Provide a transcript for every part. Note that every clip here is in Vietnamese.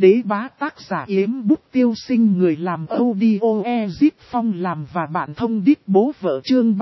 Đế bá tác giả Yếm Bút Tiêu Sinh, người làm audio Ezip Phong làm và bạn thông đít bố vợ chương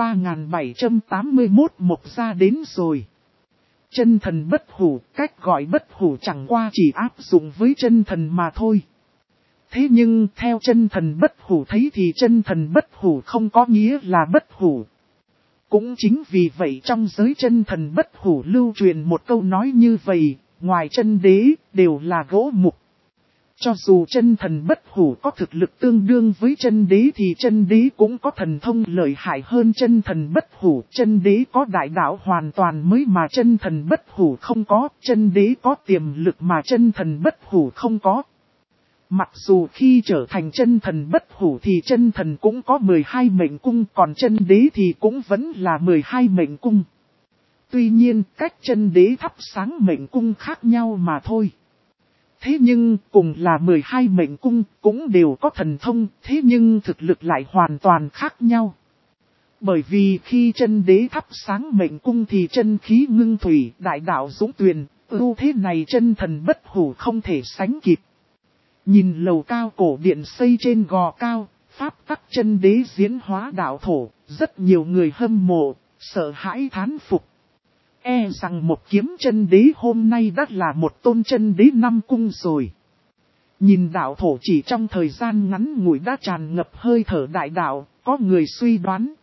3781 một ra đến rồi. Chân thần bất hủ, cách gọi bất hủ chẳng qua chỉ áp dụng với chân thần mà thôi. Thế nhưng theo chân thần bất hủ thấy thì chân thần bất hủ không có nghĩa là bất hủ. Cũng chính vì vậy trong giới chân thần bất hủ lưu truyền một câu nói như vậy, ngoài chân đế đều là gỗ mục. Cho dù chân thần bất hủ có thực lực tương đương với chân đế thì chân đế cũng có thần thông lợi hại hơn chân thần bất hủ. Chân đế có đại đạo hoàn toàn mới mà chân thần bất hủ không có. Chân đế có tiềm lực mà chân thần bất hủ không có. Mặc dù khi trở thành chân thần bất hủ thì chân thần cũng có 12 mệnh cung, còn chân đế thì cũng vẫn là 12 mệnh cung. Tuy nhiên cách chân đế thắp sáng mệnh cung khác nhau mà thôi. Thế nhưng cùng là 12 mệnh cung cũng đều có thần thông, thế nhưng thực lực lại hoàn toàn khác nhau. Bởi vì khi chân đế thắp sáng mệnh cung thì chân khí ngưng thủy, đại đạo dũng tuyền, ưu thế này chân thần bất hủ không thể sánh kịp. Nhìn lầu cao cổ điện xây trên gò cao, pháp tắc chân đế diễn hóa đạo thổ, rất nhiều người hâm mộ, sợ hãi thán phục. E rằng một kiếm chân đế hôm nay đã là một tôn chân đế 5 cung rồi. Nhìn đạo thổ chỉ trong thời gian ngắn ngủi đã tràn ngập hơi thở đại đạo, có người suy đoán.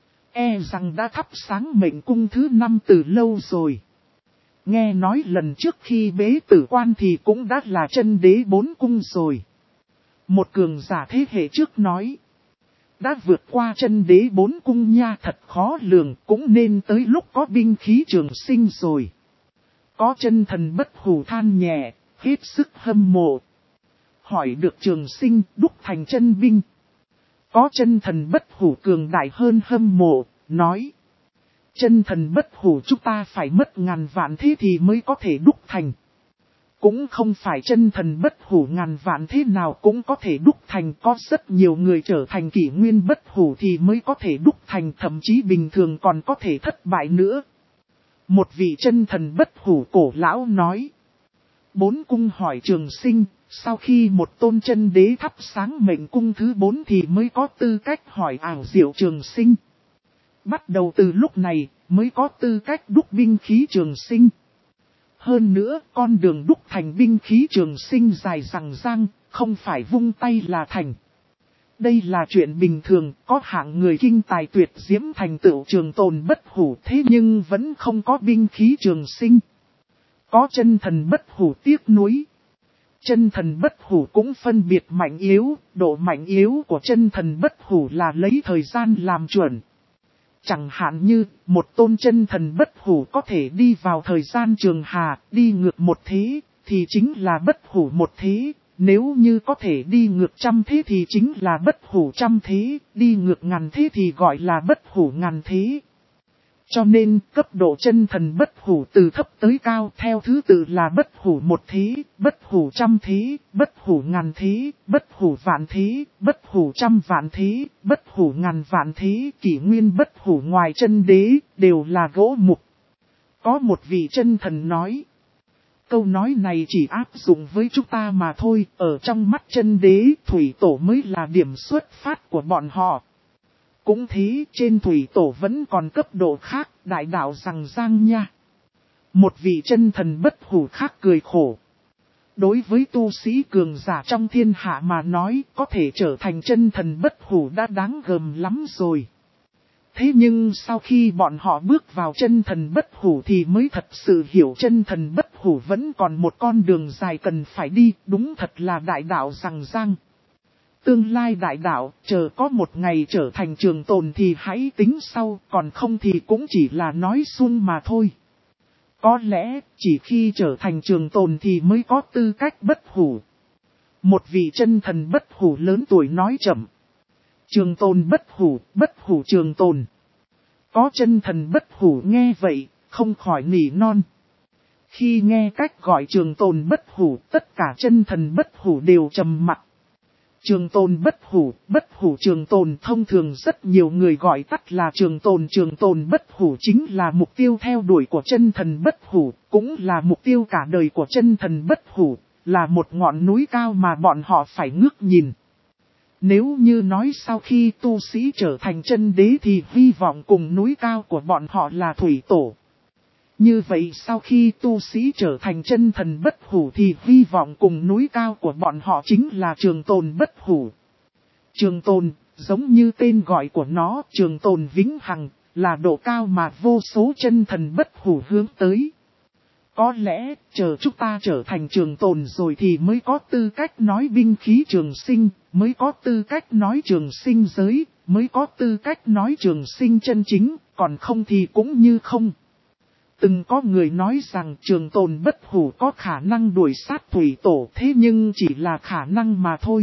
E rằng đã thắp sáng mệnh cung thứ 5 từ lâu rồi. Nghe nói lần trước khi bế tử quan thì cũng đã là chân đế 4 cung rồi. Một cường giả thế hệ trước nói. Đã vượt qua chân đế 4 cung nha, thật khó lường, cũng nên tới lúc có binh khí trường sinh rồi. Có chân thần bất hủ than nhẹ, hết sức hâm mộ. Hỏi được trường sinh đúc thành chân binh. Có chân thần bất hủ cường đại hơn hâm mộ, nói. Chân thần bất hủ chúng ta phải mất ngàn vạn thế thì mới có thể đúc thành. Cũng không phải chân thần bất hủ ngàn vạn thế nào cũng có thể đúc thành, có rất nhiều người trở thành kỷ nguyên bất hủ thì mới có thể đúc thành, thậm chí bình thường còn có thể thất bại nữa. Một vị chân thần bất hủ cổ lão nói. 4 cung hỏi trường sinh, sau khi một tôn chân đế thắp sáng mệnh cung thứ 4 thì mới có tư cách hỏi ảo diệu trường sinh. Bắt đầu từ lúc này mới có tư cách đúc binh khí trường sinh. Hơn nữa, con đường đúc thành binh khí trường sinh dài dằng dang, không phải vung tay là thành. Đây là chuyện bình thường, có hạng người kinh tài tuyệt diễm thành tựu trường tồn bất hủ thế nhưng vẫn không có binh khí trường sinh. Có chân thần bất hủ tiếc nuối. Chân thần bất hủ cũng phân biệt mạnh yếu, độ mạnh yếu của chân thần bất hủ là lấy thời gian làm chuẩn. Chẳng hạn như, một tôn chân thần bất hủ có thể đi vào thời gian trường hà, đi ngược một thế, thì chính là bất hủ một thế. Nếu như có thể đi ngược 100 thế thì chính là bất hủ 100 thế, đi ngược 1000 thế thì gọi là bất hủ 1000 thế. Cho nên, cấp độ chân thần bất hủ từ thấp tới cao theo thứ tự là bất hủ 1 thế, bất hủ 100 thế, bất hủ 1000 thế, bất hủ vạn thế, bất hủ 100 vạn thế, bất hủ 1000 vạn thế, kỷ nguyên bất hủ ngoài chân đế, đều là gỗ mục. Có một vị chân thần nói. Câu nói này chỉ áp dụng với chúng ta mà thôi, ở trong mắt chân đế, thủy tổ mới là điểm xuất phát của bọn họ. Cũng thế, trên thủy tổ vẫn còn cấp độ khác, đại đạo rằng giang nha. Một vị chân thần bất hủ khác cười khổ. Đối với tu sĩ cường giả trong thiên hạ mà nói, có thể trở thành chân thần bất hủ đã đáng gờm lắm rồi. Thế nhưng sau khi bọn họ bước vào chân thần bất hủ thì mới thật sự hiểu chân thần bất hủ vẫn còn một con đường dài cần phải đi, đúng thật là đại đạo rằng giang. Tương lai đại đạo, chờ có một ngày trở thành trường tồn thì hãy tính sau, còn không thì cũng chỉ là nói suông mà thôi. Có lẽ, chỉ khi trở thành trường tồn thì mới có tư cách bất hủ. Một vị chân thần bất hủ lớn tuổi nói chậm. Trường tồn bất hủ trường tồn. Có chân thần bất hủ nghe vậy, không khỏi nỉ non. Khi nghe cách gọi trường tồn bất hủ, tất cả chân thần bất hủ đều trầm mặc. Trường tồn bất hủ trường tồn thông thường rất nhiều người gọi tắt là trường tồn bất hủ chính là mục tiêu theo đuổi của chân thần bất hủ, cũng là mục tiêu cả đời của chân thần bất hủ, là một ngọn núi cao mà bọn họ phải ngước nhìn. Nếu như nói sau khi tu sĩ trở thành chân đế thì hy vọng cùng núi cao của bọn họ là thủy tổ. Như vậy sau khi tu sĩ trở thành chân thần bất hủ thì hy vọng cùng núi cao của bọn họ chính là trường tồn bất hủ. Trường tồn, giống như tên gọi của nó, trường tồn vĩnh hằng, là độ cao mà vô số chân thần bất hủ hướng tới. Có lẽ, chờ chúng ta trở thành trường tồn rồi thì mới có tư cách nói binh khí trường sinh, mới có tư cách nói trường sinh giới, mới có tư cách nói trường sinh chân chính, còn không thì cũng như không. Từng có người nói rằng trường tồn bất hủ có khả năng đuổi sát thủy tổ, thế nhưng chỉ là khả năng mà thôi.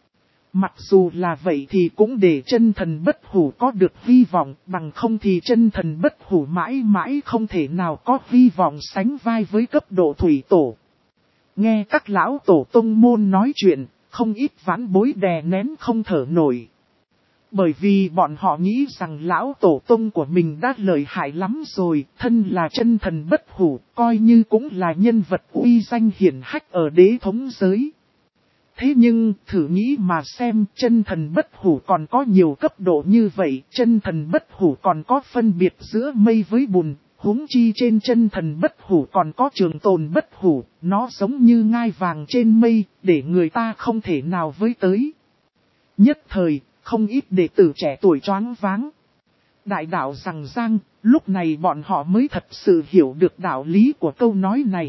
Mặc dù là vậy thì cũng để chân thần bất hủ có được hy vọng, bằng không thì chân thần bất hủ mãi mãi không thể nào có hy vọng sánh vai với cấp độ thủy tổ. Nghe các lão tổ tông môn nói chuyện, không ít vãn bối đè nén không thở nổi. Bởi vì bọn họ nghĩ rằng lão tổ tông của mình đã lợi hại lắm rồi, thân là chân thần bất hủ, coi như cũng là nhân vật uy danh hiển hách ở đế thống giới. Thế nhưng, thử nghĩ mà xem, chân thần bất hủ còn có nhiều cấp độ như vậy, chân thần bất hủ còn có phân biệt giữa mây với bùn, huống chi trên chân thần bất hủ còn có trường tồn bất hủ, nó giống như ngai vàng trên mây, để người ta không thể nào với tới. Nhất thời, không ít đệ tử trẻ tuổi choáng váng. Đại đạo rằng giang, lúc này bọn họ mới thật sự hiểu được đạo lý của câu nói này.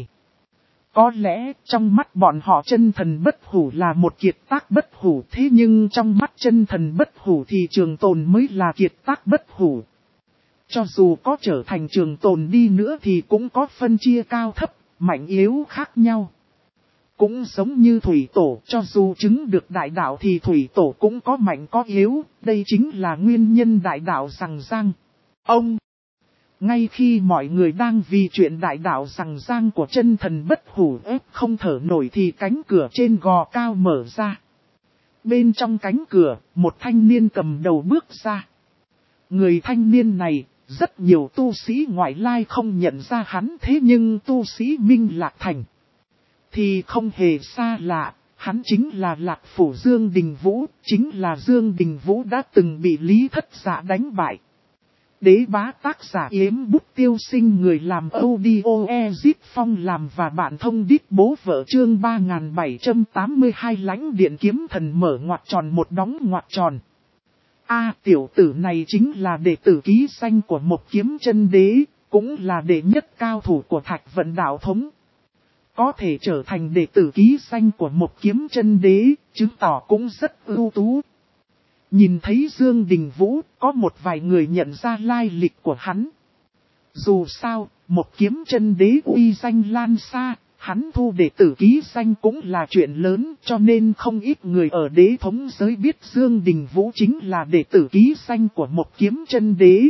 Có lẽ trong mắt bọn họ chân thần bất hủ là một kiệt tác bất hủ, thế nhưng trong mắt chân thần bất hủ thì trường tồn mới là kiệt tác bất hủ. Cho dù có trở thành trường tồn đi nữa thì cũng có phân chia cao thấp, mạnh yếu khác nhau. Cũng giống như thủy tổ, cho dù chứng được đại đạo thì thủy tổ cũng có mạnh có yếu, đây chính là nguyên nhân đại đạo rằng giang. Ngay khi mọi người đang vì chuyện đại đạo rằng giang của chân thần bất hủ ép không thở nổi thì cánh cửa trên gò cao mở ra. Bên trong cánh cửa, một thanh niên cầm đầu bước ra. Người thanh niên này, rất nhiều tu sĩ ngoại lai không nhận ra hắn, thế nhưng tu sĩ Minh Lạc Thành thì không hề xa lạ, hắn chính là Lạc Phủ Dương Đình Vũ, chính là Dương Đình Vũ đã từng bị Lý Thất Dạ đánh bại. Đế bá tác giả Yếm Bút Tiêu Sinh, người làm audio Ezip Phong làm và bạn thông đít bố vợ chương 3782 lãnh điện kiếm thần mở ngoặc tròn một đóng ngoặc tròn. Tiểu tử này chính là đệ tử ký danh của một kiếm chân đế, cũng là đệ nhất cao thủ của Thạch Vận đạo thống. Có thể trở thành đệ tử ký danh của một kiếm chân đế, chứng tỏ cũng rất ưu tú. Nhìn thấy Dương Đình Vũ, có một vài người nhận ra lai lịch của hắn. Dù sao, một kiếm chân đế uy danh lan xa, hắn thu đệ tử ký danh cũng là chuyện lớn, cho nên không ít người ở đế thống giới biết Dương Đình Vũ chính là đệ tử ký danh của một kiếm chân đế.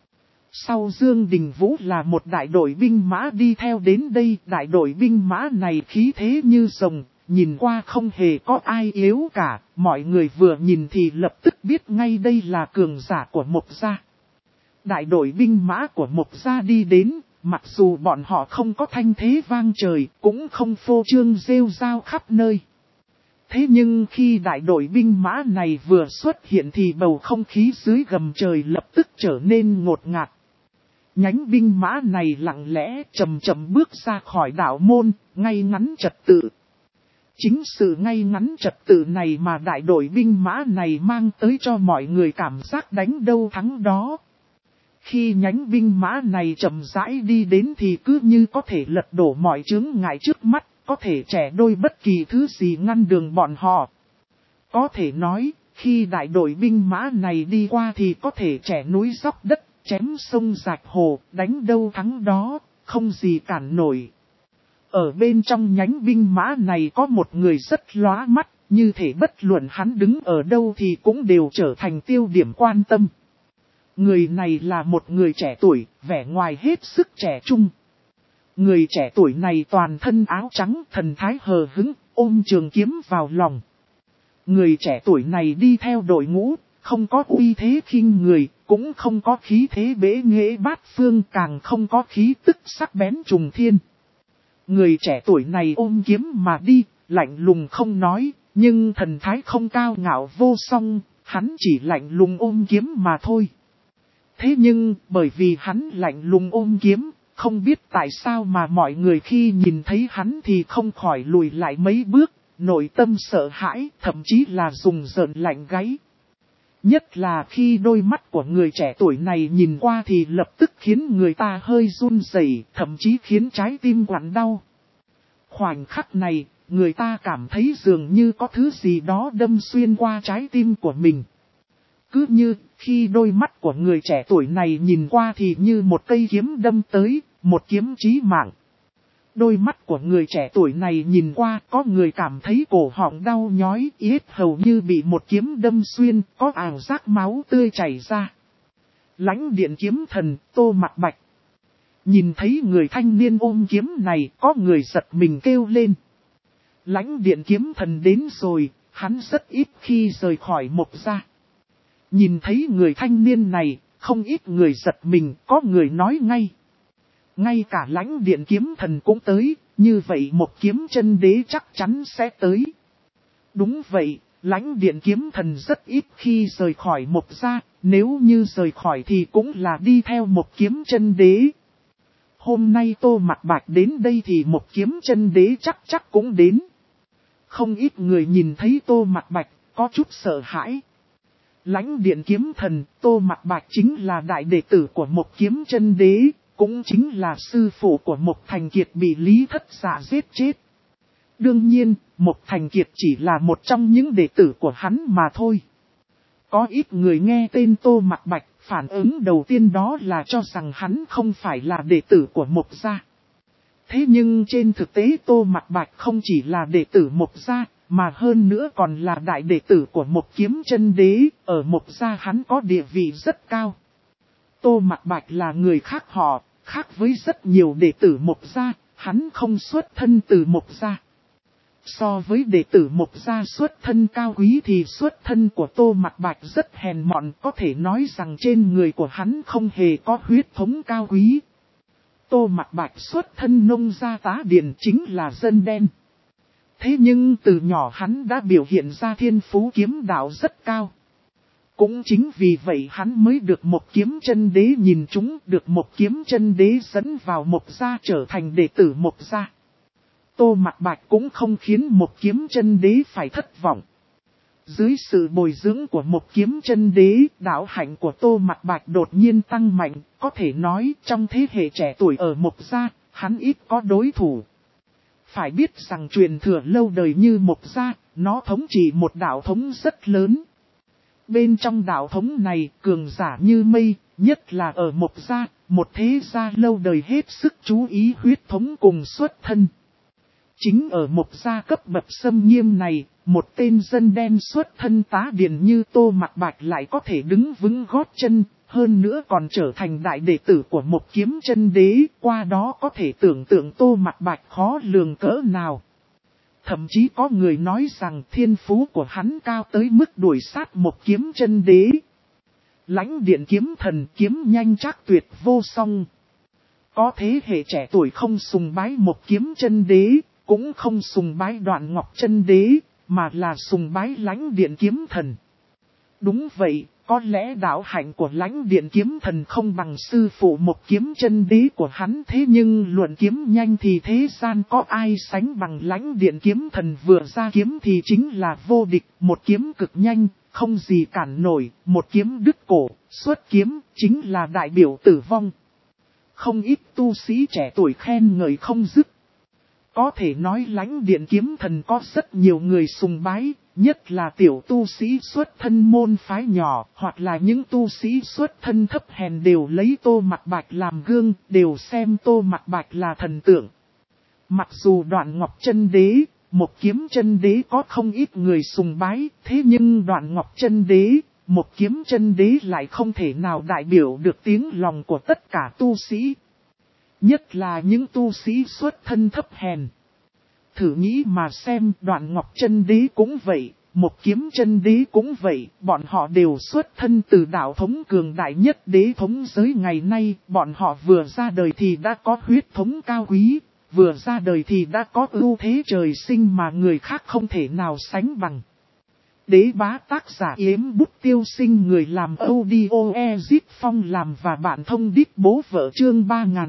Sau Dương Đình Vũ là một đại đội binh mã đi theo đến đây, đại đội binh mã này khí thế như rồng. Nhìn qua không hề có ai yếu cả, mọi người vừa nhìn thì lập tức biết ngay đây là cường giả của Mộc gia. Đại đội binh mã của Mộc gia đi đến, mặc dù bọn họ không có thanh thế vang trời, cũng không phô trương rêu rao khắp nơi. Thế nhưng khi đại đội binh mã này vừa xuất hiện thì bầu không khí dưới gầm trời lập tức trở nên ngột ngạt. Nhánh binh mã này lặng lẽ chậm chậm bước ra khỏi đạo môn, ngay ngắn trật tự. Chính sự ngay ngắn trật tự này mà đại đội binh mã này mang tới cho mọi người cảm giác đánh đâu thắng đó. Khi nhánh binh mã này chậm rãi đi đến thì cứ như có thể lật đổ mọi chướng ngại trước mắt, có thể chẻ đôi bất kỳ thứ gì ngăn đường bọn họ. Có thể nói, khi đại đội binh mã này đi qua thì có thể chẻ núi dốc đất, chém sông rạch hồ, đánh đâu thắng đó, không gì cản nổi. Ở bên trong nhánh binh mã này có một người rất lóa mắt, như thể bất luận hắn đứng ở đâu thì cũng đều trở thành tiêu điểm quan tâm. Người này là một người trẻ tuổi, vẻ ngoài hết sức trẻ trung. Người trẻ tuổi này toàn thân áo trắng, thần thái hờ hững, ôm trường kiếm vào lòng. Người trẻ tuổi này đi theo đội ngũ, không có uy thế khinh người, cũng không có khí thế bế nghệ bát phương, càng không có khí tức sắc bén trùng thiên. Người trẻ tuổi này ôm kiếm mà đi, lạnh lùng không nói, nhưng thần thái không cao ngạo vô song, hắn chỉ lạnh lùng ôm kiếm mà thôi. Thế nhưng, bởi vì hắn lạnh lùng ôm kiếm, không biết tại sao mà mọi người khi nhìn thấy hắn thì không khỏi lùi lại mấy bước, nội tâm sợ hãi, thậm chí là rùng rợn lạnh gáy. Nhất là khi đôi mắt của người trẻ tuổi này nhìn qua thì lập tức khiến người ta hơi run rẩy, thậm chí khiến trái tim quặn đau. Khoảnh khắc này, người ta cảm thấy dường như có thứ gì đó đâm xuyên qua trái tim của mình. Cứ như khi đôi mắt của người trẻ tuổi này nhìn qua thì như một cây kiếm đâm tới, một kiếm chí mạng. Đôi mắt của người trẻ tuổi này nhìn qua, có người cảm thấy cổ họng đau nhói, yết hầu như bị một kiếm đâm xuyên, có ảo giác máu tươi chảy ra. Lãnh điện kiếm thần, Tô Mặc Bạch. Nhìn thấy người thanh niên ôm kiếm này, có người giật mình kêu lên. Lãnh điện kiếm thần đến rồi, hắn rất ít khi rời khỏi Mộc gia. Nhìn thấy người thanh niên này, không ít người giật mình, có người nói ngay. Ngay cả lãnh điện kiếm thần cũng tới, như vậy một kiếm chân đế chắc chắn sẽ tới. Đúng vậy, lãnh điện kiếm thần rất ít khi rời khỏi Mộc gia, nếu như rời khỏi thì cũng là đi theo một kiếm chân đế. Hôm nay Tô Mặc Bạch đến đây thì một kiếm chân đế chắc cũng đến. Không ít người nhìn thấy Tô Mặc Bạch, có chút sợ hãi. Lãnh điện kiếm thần, Tô Mặc Bạch chính là đại đệ tử của một kiếm chân đế, cũng chính là sư phụ của Mộc Thành Kiệt bị Lý Thất Dạ giết chết. Đương nhiên, Mộc Thành Kiệt chỉ là một trong những đệ tử của hắn mà thôi. Có ít người nghe tên Tô Mặc Bạch, phản ứng đầu tiên đó là cho rằng hắn không phải là đệ tử của Mộc gia. Thế nhưng trên thực tế Tô Mặc Bạch không chỉ là đệ tử Mộc gia, mà hơn nữa còn là đại đệ tử của Mộc kiếm chân đế, ở Mộc gia hắn có địa vị rất cao. Tô Mặc Bạch là người khác họ, khác với rất nhiều đệ tử Mộc gia, hắn không xuất thân từ Mộc gia. So với đệ tử Mộc gia xuất thân cao quý thì xuất thân của Tô Mặc Bạch rất hèn mọn, có thể nói rằng trên người của hắn không hề có huyết thống cao quý. Tô Mặc Bạch xuất thân nông gia tá điền chính là dân đen. Thế nhưng từ nhỏ hắn đã biểu hiện ra thiên phú kiếm đạo rất cao. Cũng chính vì vậy hắn mới được một kiếm chân đế nhìn trúng, được một kiếm chân đế dẫn vào Mộc gia trở thành đệ tử Mộc gia. Tô Mặc Bạch cũng không khiến một kiếm chân đế phải thất vọng. Dưới sự bồi dưỡng của một kiếm chân đế, đạo hạnh của Tô Mặc Bạch đột nhiên tăng mạnh, có thể nói trong thế hệ trẻ tuổi ở Mộc gia, hắn ít có đối thủ. Phải biết rằng truyền thừa lâu đời như Mộc gia, nó thống trị một đạo thống rất lớn. Bên trong đạo thống này, cường giả như mây, nhất là ở Mộc gia, một thế gia lâu đời hết sức chú ý huyết thống cùng xuất thân. Chính ở Mộc gia cấp bậc xâm nghiêm này, một tên dân đen xuất thân tá điền như Tô Mặc Bạch lại có thể đứng vững gót chân, hơn nữa còn trở thành đại đệ tử của Mộc kiếm chân đế, qua đó có thể tưởng tượng Tô Mặc Bạch khó lường cỡ nào. Thậm chí có người nói rằng thiên phú của hắn cao tới mức đuổi sát Mộc kiếm chân đế. Lãnh điện kiếm thần kiếm nhanh chắc tuyệt vô song. Có thế hệ trẻ tuổi không sùng bái Mộc kiếm chân đế, cũng không sùng bái Đoạn Ngọc chân đế, mà là sùng bái lãnh điện kiếm thần. Đúng vậy, có lẽ đạo hạnh của lãnh điện kiếm thần không bằng sư phụ Mộc kiếm chân đế của hắn, thế nhưng luận kiếm nhanh thì thế gian có ai sánh bằng lãnh điện kiếm thần, vừa ra kiếm thì chính là vô địch, một kiếm cực nhanh, không gì cản nổi, một kiếm đứt cổ, xuất kiếm chính là đại biểu tử vong. Không ít tu sĩ trẻ tuổi khen ngợi không dứt. Có thể nói lãnh điện kiếm thần có rất nhiều người sùng bái, nhất là tiểu tu sĩ xuất thân môn phái nhỏ, hoặc là những tu sĩ xuất thân thấp hèn đều lấy Tô Mặc Bạch làm gương, đều xem Tô Mặc Bạch là thần tượng. Mặc dù Đoạn Ngọc chân đế, Mộc kiếm chân đế có không ít người sùng bái, thế nhưng Đoạn Ngọc chân đế, Mộc kiếm chân đế lại không thể nào đại biểu được tiếng lòng của tất cả tu sĩ. Nhất là những tu sĩ xuất thân thấp hèn. Thử nghĩ mà xem, Đoạn Ngọc chân đế cũng vậy, Mộc kiếm chân đế cũng vậy, bọn họ đều xuất thân từ đạo thống cường đại nhất đế thống giới ngày nay, bọn họ vừa ra đời thì đã có huyết thống cao quý, vừa ra đời thì đã có ưu thế trời sinh mà người khác không thể nào sánh bằng. Đế bá tác giả Yếm Bút Tiêu Sinh, người làm audio Ezip Phong làm và bạn thông đít bố vợ, chương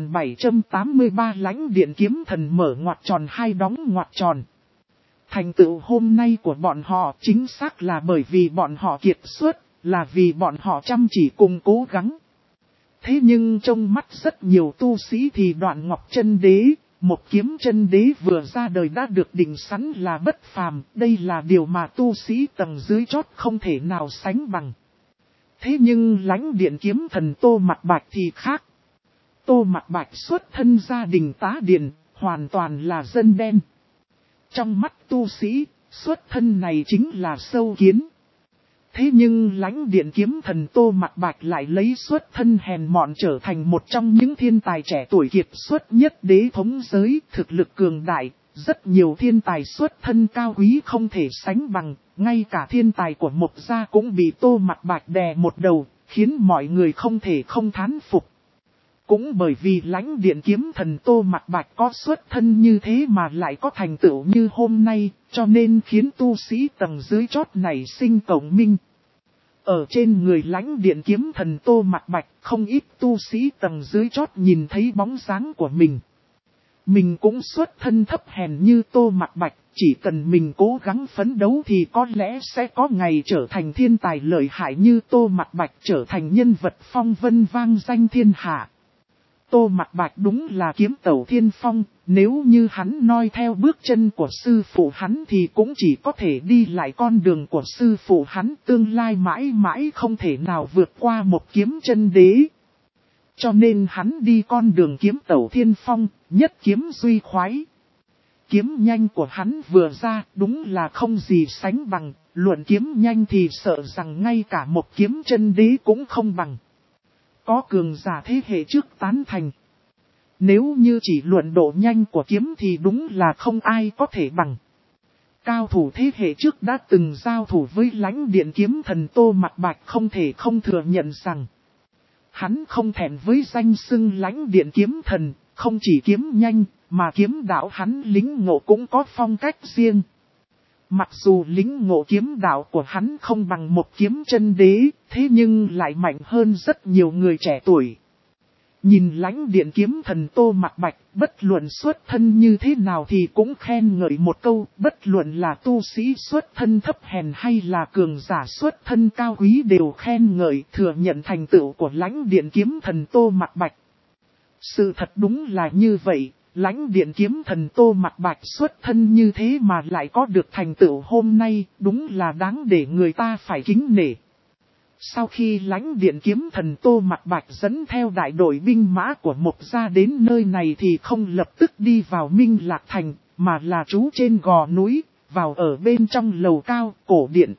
3783 lãnh điện kiếm thần mở ngoặc tròn hai đóng ngoặc tròn. Thành tựu hôm nay của bọn họ chính xác là bởi vì bọn họ kiệt xuất, là vì bọn họ chăm chỉ cùng cố gắng. Thế nhưng trong mắt rất nhiều tu sĩ thì Đoạn Ngọc Chân Đế, một kiếm chân đế vừa ra đời đã được định sẵn là bất phàm, đây là điều mà tu sĩ tầng dưới chót không thể nào sánh bằng. Thế nhưng lãnh điện kiếm thần Tô Mặc Bạch thì khác. Tô Mặc Bạch xuất thân gia đình tá điền, hoàn toàn là dân đen. Trong mắt tu sĩ, xuất thân này chính là sâu kiến. Thế nhưng lãnh điện kiếm thần Tô Mặc Bạch lại lấy xuất thân hèn mọn trở thành một trong những thiên tài trẻ tuổi kiệt xuất nhất đế thống giới, thực lực cường đại, rất nhiều thiên tài xuất thân cao quý không thể sánh bằng, ngay cả thiên tài của Mộc gia cũng bị Tô Mặc Bạch đè một đầu, khiến mọi người không thể không thán phục. Cũng bởi vì lãnh điện kiếm thần Tô Mặc Bạch có xuất thân như thế mà lại có thành tựu như hôm nay, cho nên khiến tu sĩ tầng dưới chót này sinh cộng minh. Ở trên người lãnh điện kiếm thần Tô Mặc Bạch, không ít tu sĩ tầng dưới chót nhìn thấy bóng dáng của mình. Mình cũng xuất thân thấp hèn như Tô Mặc Bạch, chỉ cần mình cố gắng phấn đấu thì có lẽ sẽ có ngày trở thành thiên tài lợi hại như Tô Mặc Bạch, trở thành nhân vật phong vân vang danh thiên hạ. Tô Mặc Bạch đúng là kiếm tẩu thiên phong, nếu như hắn noi theo bước chân của sư phụ hắn thì cũng chỉ có thể đi lại con đường của sư phụ hắn, tương lai mãi mãi không thể nào vượt qua một kiếm chân đế. Cho nên hắn đi con đường kiếm tẩu thiên phong, nhất kiếm duy khoái. Kiếm nhanh của hắn vừa ra đúng là không gì sánh bằng, luận kiếm nhanh thì sợ rằng ngay cả một kiếm chân đế cũng không bằng. Có cường giả thế hệ trước tán thành. Nếu như chỉ luận độ nhanh của kiếm thì đúng là không ai có thể bằng. Cao thủ thế hệ trước đã từng giao thủ với lãnh điện kiếm thần Tô Mặc Bạch không thể không thừa nhận rằng hắn không thẹn với danh xưng lãnh điện kiếm thần, không chỉ kiếm nhanh mà kiếm đạo hắn lính ngộ cũng có phong cách riêng. Mặc dù lính ngộ kiếm đạo của hắn không bằng một kiếm chân đế, thế nhưng lại mạnh hơn rất nhiều người trẻ tuổi. Nhìn lãnh điện kiếm thần Tô Mặc Bạch, bất luận xuất thân như thế nào thì cũng khen ngợi một câu, bất luận là tu sĩ xuất thân thấp hèn hay là cường giả xuất thân cao quý đều khen ngợi, thừa nhận thành tựu của lãnh điện kiếm thần Tô Mặc Bạch. Sự thật đúng là như vậy. Lãnh điện kiếm thần Tô Mặc Bạch xuất thân như thế mà lại có được thành tựu hôm nay, đúng là đáng để người ta phải kính nể. Sau khi lãnh điện kiếm thần Tô Mặc Bạch dẫn theo đại đội binh mã của Mộc gia đến nơi này thì không lập tức đi vào Minh Lạc Thành, mà là trú trên gò núi, vào ở bên trong lầu cao, cổ điện.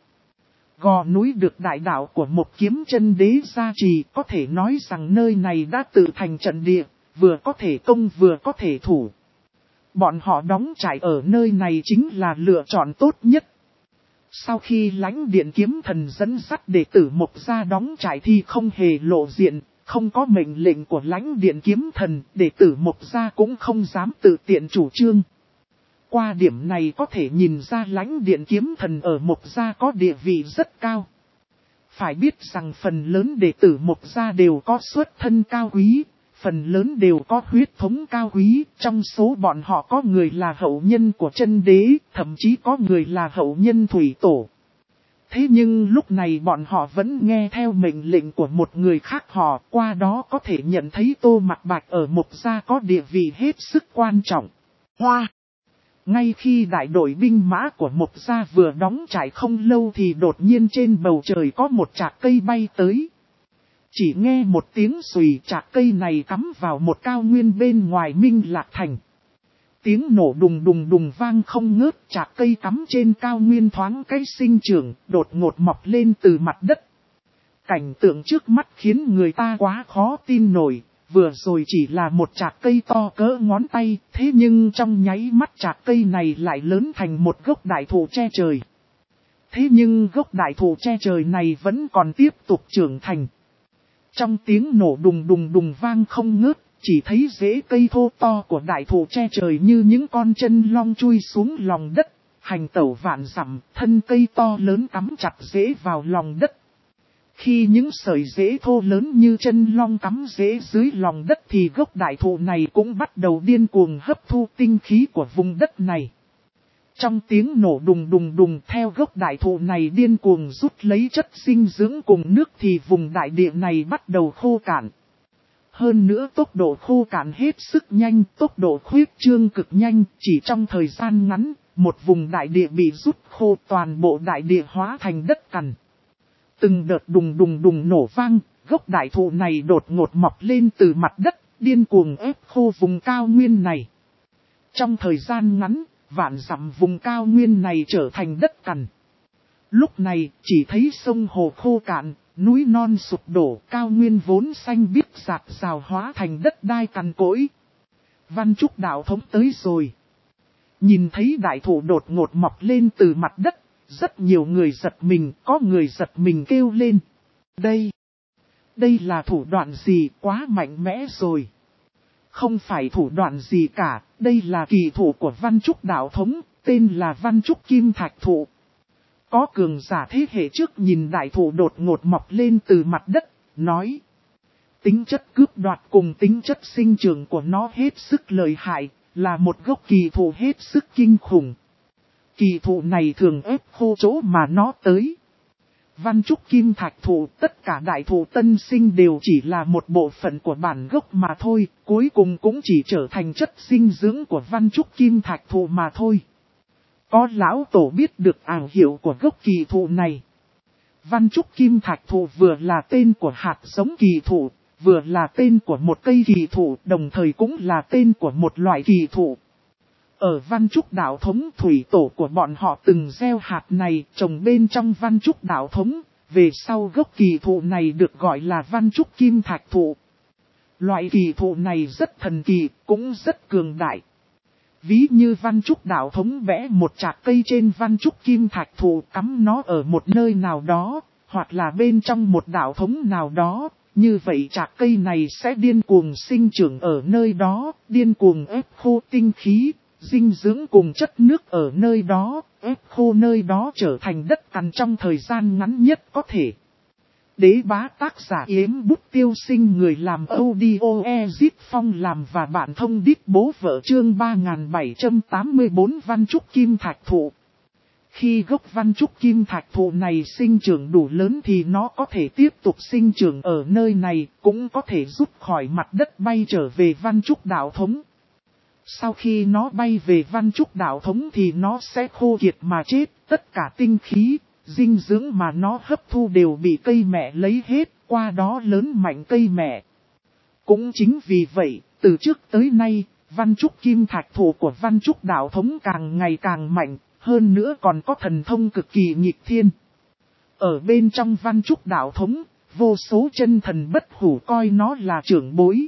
Gò núi được đại đạo của một kiếm chân đế gia trì, có thể nói rằng nơi này đã tự thành trận địa. Vừa có thể công vừa có thể thủ. Bọn họ đóng trại ở nơi này chính là lựa chọn tốt nhất. Sau khi lãnh điện kiếm thần dẫn dắt đệ tử Mộc gia đóng trại thì không hề lộ diện, không có mệnh lệnh của lãnh điện kiếm thần, đệ tử Mộc gia cũng không dám tự tiện chủ trương. Qua điểm này có thể nhìn ra lãnh điện kiếm thần ở Mộc gia có địa vị rất cao. Phải biết rằng phần lớn đệ tử Mộc gia đều có xuất thân cao quý. Phần lớn đều có huyết thống cao quý, trong số bọn họ có người là hậu nhân của chân đế, thậm chí có người là hậu nhân thủy tổ. Thế nhưng lúc này bọn họ vẫn nghe theo mệnh lệnh của một người khác họ, qua đó có thể nhận thấy Tô Mặc Bạch ở Mộc gia có địa vị hết sức quan trọng. Hoa! Ngay khi đại đội binh mã của Mộc gia vừa đóng trại không lâu thì đột nhiên trên bầu trời có một chạc cây bay tới. Chỉ nghe một tiếng xùy, chạc cây này cắm vào một cao nguyên bên ngoài Minh Lạc Thành. Tiếng nổ đùng đùng đùng vang không ngớt, chạc cây cắm trên cao nguyên thoáng cái sinh trưởng, đột ngột mọc lên từ mặt đất. Cảnh tượng trước mắt khiến người ta quá khó tin nổi, vừa rồi chỉ là một chạc cây to cỡ ngón tay, thế nhưng trong nháy mắt chạc cây này lại lớn thành một gốc đại thụ che trời. Thế nhưng gốc đại thụ che trời này vẫn còn tiếp tục trưởng thành. Trong tiếng nổ đùng đùng đùng vang không ngớt, chỉ thấy rễ cây thô to của đại thụ che trời như những con chân long chui xuống lòng đất, hành tẩu vạn dặm, thân cây to lớn cắm chặt rễ vào lòng đất. Khi những sợi rễ thô lớn như chân long cắm rễ dưới lòng đất thì gốc đại thụ này cũng bắt đầu điên cuồng hấp thu tinh khí của vùng đất này. Trong tiếng nổ đùng đùng đùng theo gốc đại thụ này điên cuồng rút lấy chất dinh dưỡng cùng nước thì vùng đại địa này bắt đầu khô cạn. Hơn nữa tốc độ khô cạn hết sức nhanh, tốc độ khuyết trương cực nhanh, chỉ trong thời gian ngắn, một vùng đại địa bị rút khô, toàn bộ đại địa hóa thành đất cằn. Từng đợt đùng đùng đùng nổ vang, gốc đại thụ này đột ngột mọc lên từ mặt đất, điên cuồng ép khô vùng cao nguyên này. Trong thời gian ngắn, vạn dặm vùng cao nguyên này trở thành đất cằn. Lúc này, chỉ thấy sông hồ khô cạn, núi non sụp đổ, cao nguyên vốn xanh biếc rạc rào hóa thành đất đai cằn cỗi. Văn Trúc đạo thống tới rồi. Nhìn thấy đại thụ đột ngột mọc lên từ mặt đất, rất nhiều người giật mình, có người giật mình kêu lên. Đây là thủ đoạn gì, quá mạnh mẽ rồi. Không phải thủ đoạn gì cả, đây là kỳ thủ của Văn Trúc đạo thống, tên là Văn Trúc Kim Thạch Thụ. Có cường giả thế hệ trước nhìn đại thụ đột ngột mọc lên từ mặt đất, nói. Tính chất cướp đoạt cùng tính chất sinh trưởng của nó hết sức lợi hại, là một gốc kỳ thụ hết sức kinh khủng. Kỳ thụ này thường ép khô chỗ mà nó tới. Văn Trúc Kim Thạch Thụ, tất cả đại thụ tân sinh đều chỉ là một bộ phận của bản gốc mà thôi, cuối cùng cũng chỉ trở thành chất dinh dưỡng của Văn Trúc Kim Thạch Thụ mà thôi. Có lão tổ biết được ảo hiệu của gốc kỳ thụ này. Văn Trúc Kim Thạch Thụ vừa là tên của hạt giống kỳ thụ, vừa là tên của một cây kỳ thụ, đồng thời cũng là tên của một loại kỳ thụ. Ở Văn Trúc đạo thống, thủy tổ của bọn họ từng gieo hạt này trồng bên trong Văn Trúc đạo thống, về sau gốc kỳ thụ này được gọi là Văn Trúc Kim Thạch Thụ. Loại kỳ thụ này rất thần kỳ, cũng rất cường đại. Ví như Văn Trúc đạo thống vẽ một chạc cây trên Văn Trúc Kim Thạch Thụ, cắm nó ở một nơi nào đó, hoặc là bên trong một đạo thống nào đó, như vậy chạc cây này sẽ điên cuồng sinh trưởng ở nơi đó, điên cuồng ép khô tinh khí, dinh dưỡng cùng chất nước ở nơi đó, ép khô nơi đó trở thành đất cằn trong thời gian ngắn nhất có thể. Đế bá tác giả Yếm Bút Tiêu Sinh, người làm audio Ezip Phong làm và bạn thông đít bố vợ, chương 3784 Văn Trúc Kim Thạch Thụ. Khi gốc Văn Trúc Kim Thạch Thụ này sinh trưởng đủ lớn thì nó có thể tiếp tục sinh trưởng ở nơi này, cũng có thể rút khỏi mặt đất bay trở về Văn Trúc đạo thống. Sau khi nó bay về Văn Trúc đạo thống thì nó sẽ khô kiệt mà chết, tất cả tinh khí, dinh dưỡng mà nó hấp thu đều bị cây mẹ lấy hết, qua đó lớn mạnh cây mẹ. Cũng chính vì vậy, từ trước tới nay, Văn Trúc Kim Thạch Thụ của Văn Trúc đạo thống càng ngày càng mạnh, hơn nữa còn có thần thông cực kỳ nghịch thiên. Ở bên trong Văn Trúc đạo thống, vô số chân thần bất hủ coi nó là trưởng bối.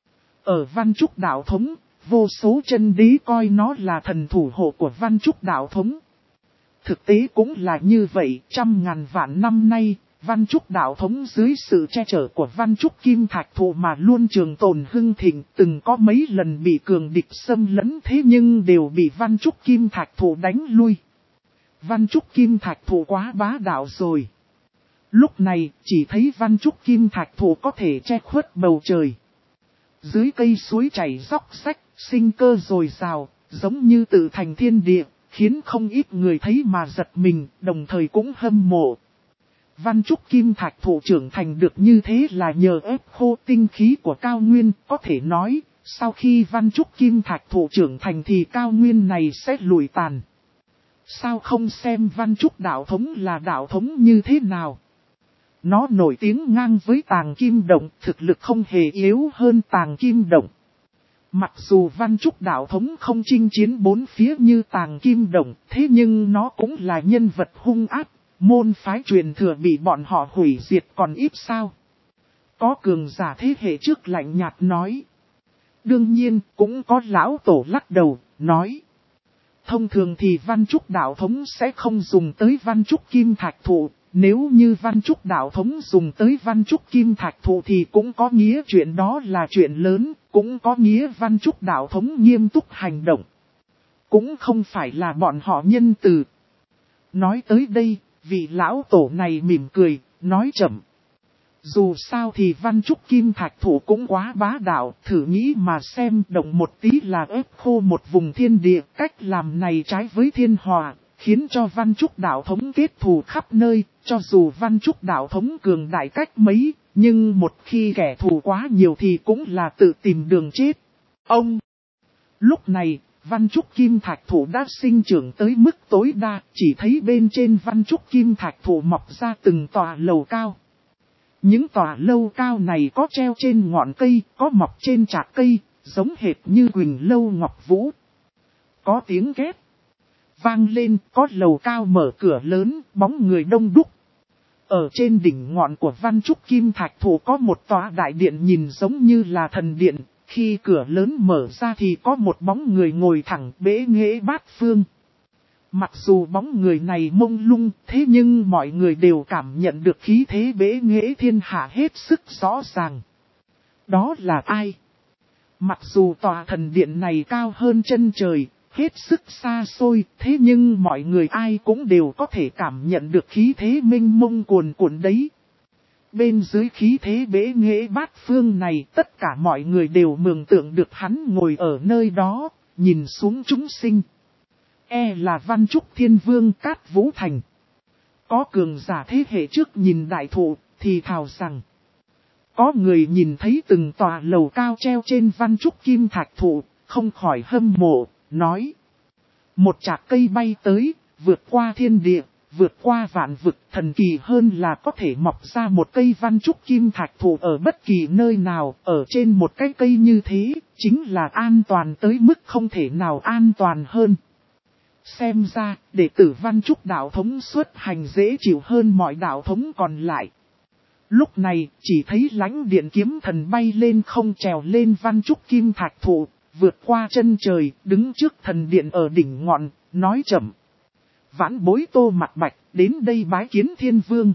Ở Văn Trúc đạo thống, vô số chân đế coi nó là thần thủ hộ của Văn Trúc đạo thống. Thực tế cũng là như vậy, trăm ngàn vạn năm nay, Văn Trúc đạo thống dưới sự che chở của Văn Trúc Kim Thạch Thụ mà luôn trường tồn hưng thịnh, từng có mấy lần bị cường địch xâm lấn thế nhưng đều bị Văn Trúc Kim Thạch Thụ đánh lui. Văn Trúc Kim Thạch Thụ quá bá đạo rồi. Lúc này, chỉ thấy Văn Trúc Kim Thạch Thụ có thể che khuất bầu trời. Dưới cây suối chảy róc rách, sinh cơ dồi dào, giống như tự thành thiên địa, khiến không ít người thấy mà giật mình, đồng thời cũng hâm mộ. Văn Trúc Kim Thạch Thụ trưởng thành được như thế là nhờ ép khô tinh khí của cao nguyên, có thể nói, sau khi Văn Trúc Kim Thạch Thụ trưởng thành thì cao nguyên này sẽ lùi tàn. Sao không xem Văn Trúc đạo thống là đạo thống như thế nào? Nó nổi tiếng ngang với Tàng Kim Động, thực lực không hề yếu hơn Tàng Kim Động. Mặc dù Văn Trúc đạo thống không chinh chiến bốn phía như Tàng Kim Động, thế nhưng nó cũng là nhân vật hung ác, môn phái truyền thừa bị bọn họ hủy diệt còn ít sao. Có cường giả thế hệ trước lạnh nhạt nói. Đương nhiên cũng có lão tổ lắc đầu, nói. Thông thường thì Văn Trúc đạo thống sẽ không dùng tới Văn Trúc Kim Thạch Thụ, Nếu như Văn Trúc đạo thống dùng tới Văn Trúc Kim Thạch Thụ thì cũng có nghĩa chuyện đó là chuyện lớn, cũng có nghĩa Văn Trúc đạo thống nghiêm túc hành động. Cũng không phải là bọn họ nhân từ. Nói tới đây, vị lão tổ này mỉm cười, nói chậm. Dù sao thì Văn Trúc Kim Thạch Thụ cũng quá bá đạo, thử nghĩ mà xem, động một tí là ép khô một vùng thiên địa, cách làm này trái với thiên hòa, khiến cho Văn Trúc đạo thống kết thù khắp nơi, cho dù Văn Trúc đạo thống cường đại cách mấy, nhưng một khi kẻ thù quá nhiều thì cũng là tự tìm đường chết. Lúc này, Văn Trúc Kim Thạch Thụ đã sinh trưởng tới mức tối đa, chỉ thấy bên trên Văn Trúc Kim Thạch Thụ mọc ra từng tòa lầu cao. Những tòa lâu cao này có treo trên ngọn cây, có mọc trên chạc cây, giống hệt như Quỳnh Lâu Ngọc Vũ. Có tiếng két vang lên, có lầu cao mở cửa lớn, bóng người đông đúc. Ở trên đỉnh ngọn của Văn Trúc Kim Thạch Thụ có một tòa đại điện nhìn giống như là thần điện, khi cửa lớn mở ra thì có một bóng người ngồi thẳng bế nghễ bát phương. Mặc dù bóng người này mông lung, thế nhưng mọi người đều cảm nhận được khí thế bế nghễ thiên hạ hết sức rõ ràng. Đó là ai? Mặc dù tòa thần điện này cao hơn chân trời, hết sức xa xôi, thế nhưng mọi người ai cũng đều có thể cảm nhận được khí thế mênh mông cuồn cuộn đấy. Bên dưới khí thế bế nghễ bát phương này, tất cả mọi người đều mường tượng được hắn ngồi ở nơi đó, nhìn xuống chúng sinh. Là Văn Trúc Thiên Vương Cát Vũ Thành. Có cường giả thế hệ trước nhìn đại thụ, thì thào rằng. Có người nhìn thấy từng tòa lầu cao treo trên Văn Trúc Kim Thạch Thụ, không khỏi hâm mộ, nói. Một chạc cây bay tới, vượt qua thiên địa, vượt qua vạn vực, thần kỳ hơn là có thể mọc ra một cây Văn Trúc Kim Thạch Thụ ở bất kỳ nơi nào, ở trên một cái cây như thế, chính là an toàn tới mức không thể nào an toàn hơn. Xem ra, đệ tử Văn Trúc đạo thống xuất hành dễ chịu hơn mọi đạo thống còn lại. Lúc này, chỉ thấy lãnh điện kiếm thần bay lên không trèo lên Văn Trúc Kim Thạch Thụ, vượt qua chân trời, đứng trước thần điện ở đỉnh ngọn, nói chậm. Vãn bối Tô Mặt Bạch, đến đây bái kiến Thiên Vương.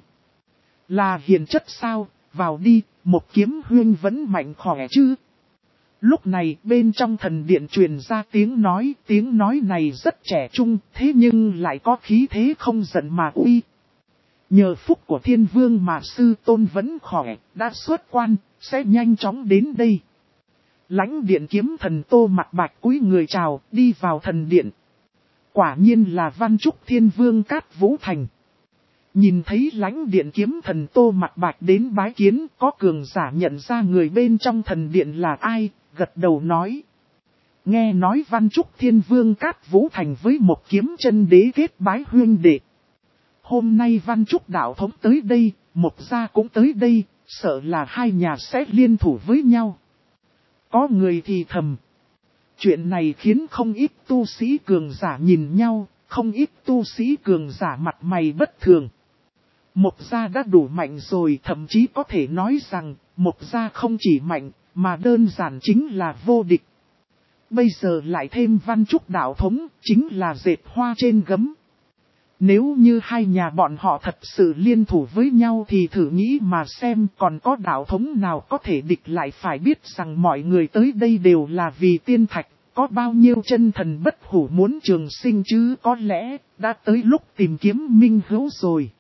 Là hiền chất sao, vào đi, một kiếm huyên vẫn mạnh khỏe chứ. Lúc này bên trong thần điện truyền ra tiếng nói này rất trẻ trung, thế nhưng lại có khí thế không giận mà uy. Nhờ phúc của Thiên Vương mà sư tôn vẫn khỏe, đã xuất quan, sẽ nhanh chóng đến đây. Lãnh điện kiếm thần Tô Mặt Bạch cúi người chào, đi vào thần điện. Quả nhiên là Văn Trúc Thiên Vương Cát Vũ Thành. Nhìn thấy lãnh điện kiếm thần Tô Mặt Bạch đến bái kiến, có cường giả nhận ra người bên trong thần điện là ai, gật đầu nói. Nghe nói Văn Trúc Thiên Vương Cát Vũ Thành với một kiếm chân đế kết bái huyên đệ. Hôm nay Văn Trúc đạo thống tới đây, Mộc gia cũng tới đây, sợ là hai nhà sẽ liên thủ với nhau. Có người thì thầm. Chuyện này khiến không ít tu sĩ cường giả nhìn nhau, không ít tu sĩ cường giả mặt mày bất thường. Mộc gia đã đủ mạnh rồi, thậm chí có thể nói rằng, Mộc gia không chỉ mạnh, mà đơn giản chính là vô địch. Bây giờ lại thêm Văn Trúc đạo thống, chính là dệt hoa trên gấm. Nếu như hai nhà bọn họ thật sự liên thủ với nhau thì thử nghĩ mà xem còn có đạo thống nào có thể địch lại, phải biết rằng mọi người tới đây đều là vì tiên thạch, có bao nhiêu chân thần bất hủ muốn trường sinh chứ, có lẽ đã tới lúc tìm kiếm minh hữu rồi.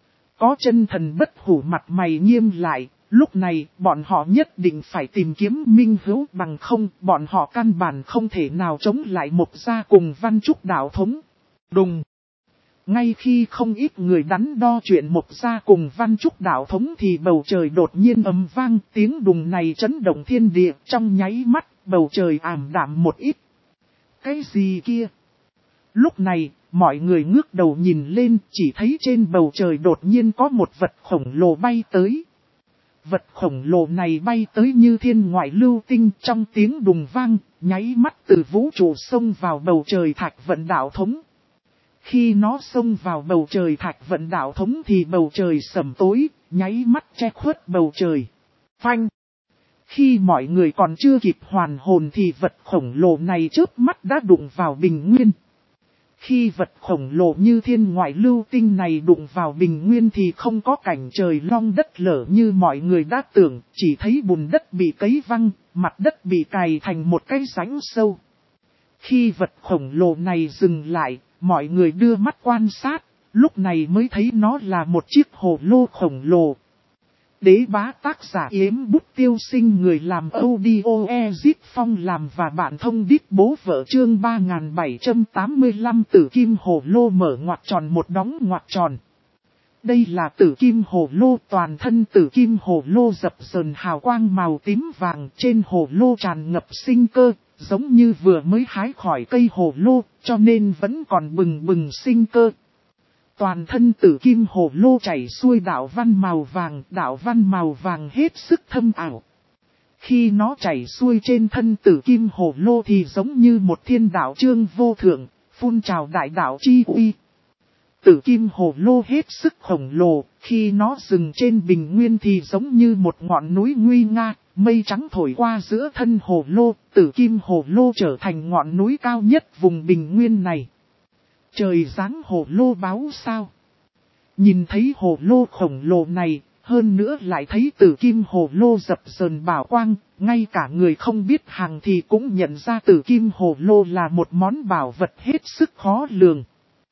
Có chân thần bất hủ mặt mày nghiêm lại, lúc này bọn họ nhất định phải tìm kiếm minh hữu, bằng không bọn họ căn bản không thể nào chống lại Mộc gia cùng Văn Trúc đạo thống. Đùng! Ngay khi không ít người đắn đo chuyện Mộc gia cùng Văn Trúc đạo thống thì bầu trời đột nhiên ầm vang, tiếng đùng này chấn động thiên địa, trong nháy mắt bầu trời ảm đạm một ít. Cái gì kia? Lúc này, mọi người ngước đầu nhìn lên, chỉ thấy trên bầu trời đột nhiên có một vật khổng lồ bay tới. Vật khổng lồ này bay tới như thiên ngoại lưu tinh, trong tiếng đùng vang, nháy mắt từ vũ trụ xông vào bầu trời Thạch Vận đạo thống. Khi nó xông vào bầu trời Thạch Vận đạo thống thì bầu trời sầm tối, nháy mắt che khuất bầu trời. Phanh! Khi mọi người còn chưa kịp hoàn hồn thì vật khổng lồ này chớp mắt đã đụng vào bình nguyên. Khi vật khổng lồ như thiên ngoại lưu tinh này đụng vào bình nguyên thì không có cảnh trời long đất lở như mọi người đã tưởng, chỉ thấy bùn đất bị cấy văng, mặt đất bị cày thành một cái rãnh sâu. Khi vật khổng lồ này dừng lại, mọi người đưa mắt quan sát, lúc này mới thấy nó là một chiếc hồ lô khổng lồ. Đế bá tác giả Yếm Bút Tiêu Sinh, người làm audio Ezip Phong làm và bạn thông đít bố vợ, chương 3785 tử kim hồ lô mở ngoặc tròn một đóng ngoặc tròn. Đây là tử kim hồ lô, toàn thân tử kim hồ lô dập dờn hào quang màu tím vàng, trên hồ lô tràn ngập sinh cơ, giống như vừa mới hái khỏi cây hồ lô, cho nên vẫn còn bừng bừng sinh cơ. Toàn thân tử kim hồ lô chảy xuôi đạo văn màu vàng hết sức thâm ảo. Khi nó chảy xuôi trên thân tử kim hồ lô thì giống như một thiên đạo chương vô thượng, phun trào đại đạo chi uy. Tử kim hồ lô hết sức khổng lồ, khi nó dừng trên bình nguyên thì giống như một ngọn núi nguy nga, mây trắng thổi qua giữa thân hồ lô, tử kim hồ lô trở thành ngọn núi cao nhất vùng bình nguyên này. Trời giáng hồ lô báo sao? Nhìn thấy hồ lô khổng lồ này, hơn nữa lại thấy tử kim hồ lô dập dờn bảo quang, ngay cả người không biết hàng thì cũng nhận ra tử kim hồ lô là một món bảo vật hết sức khó lường.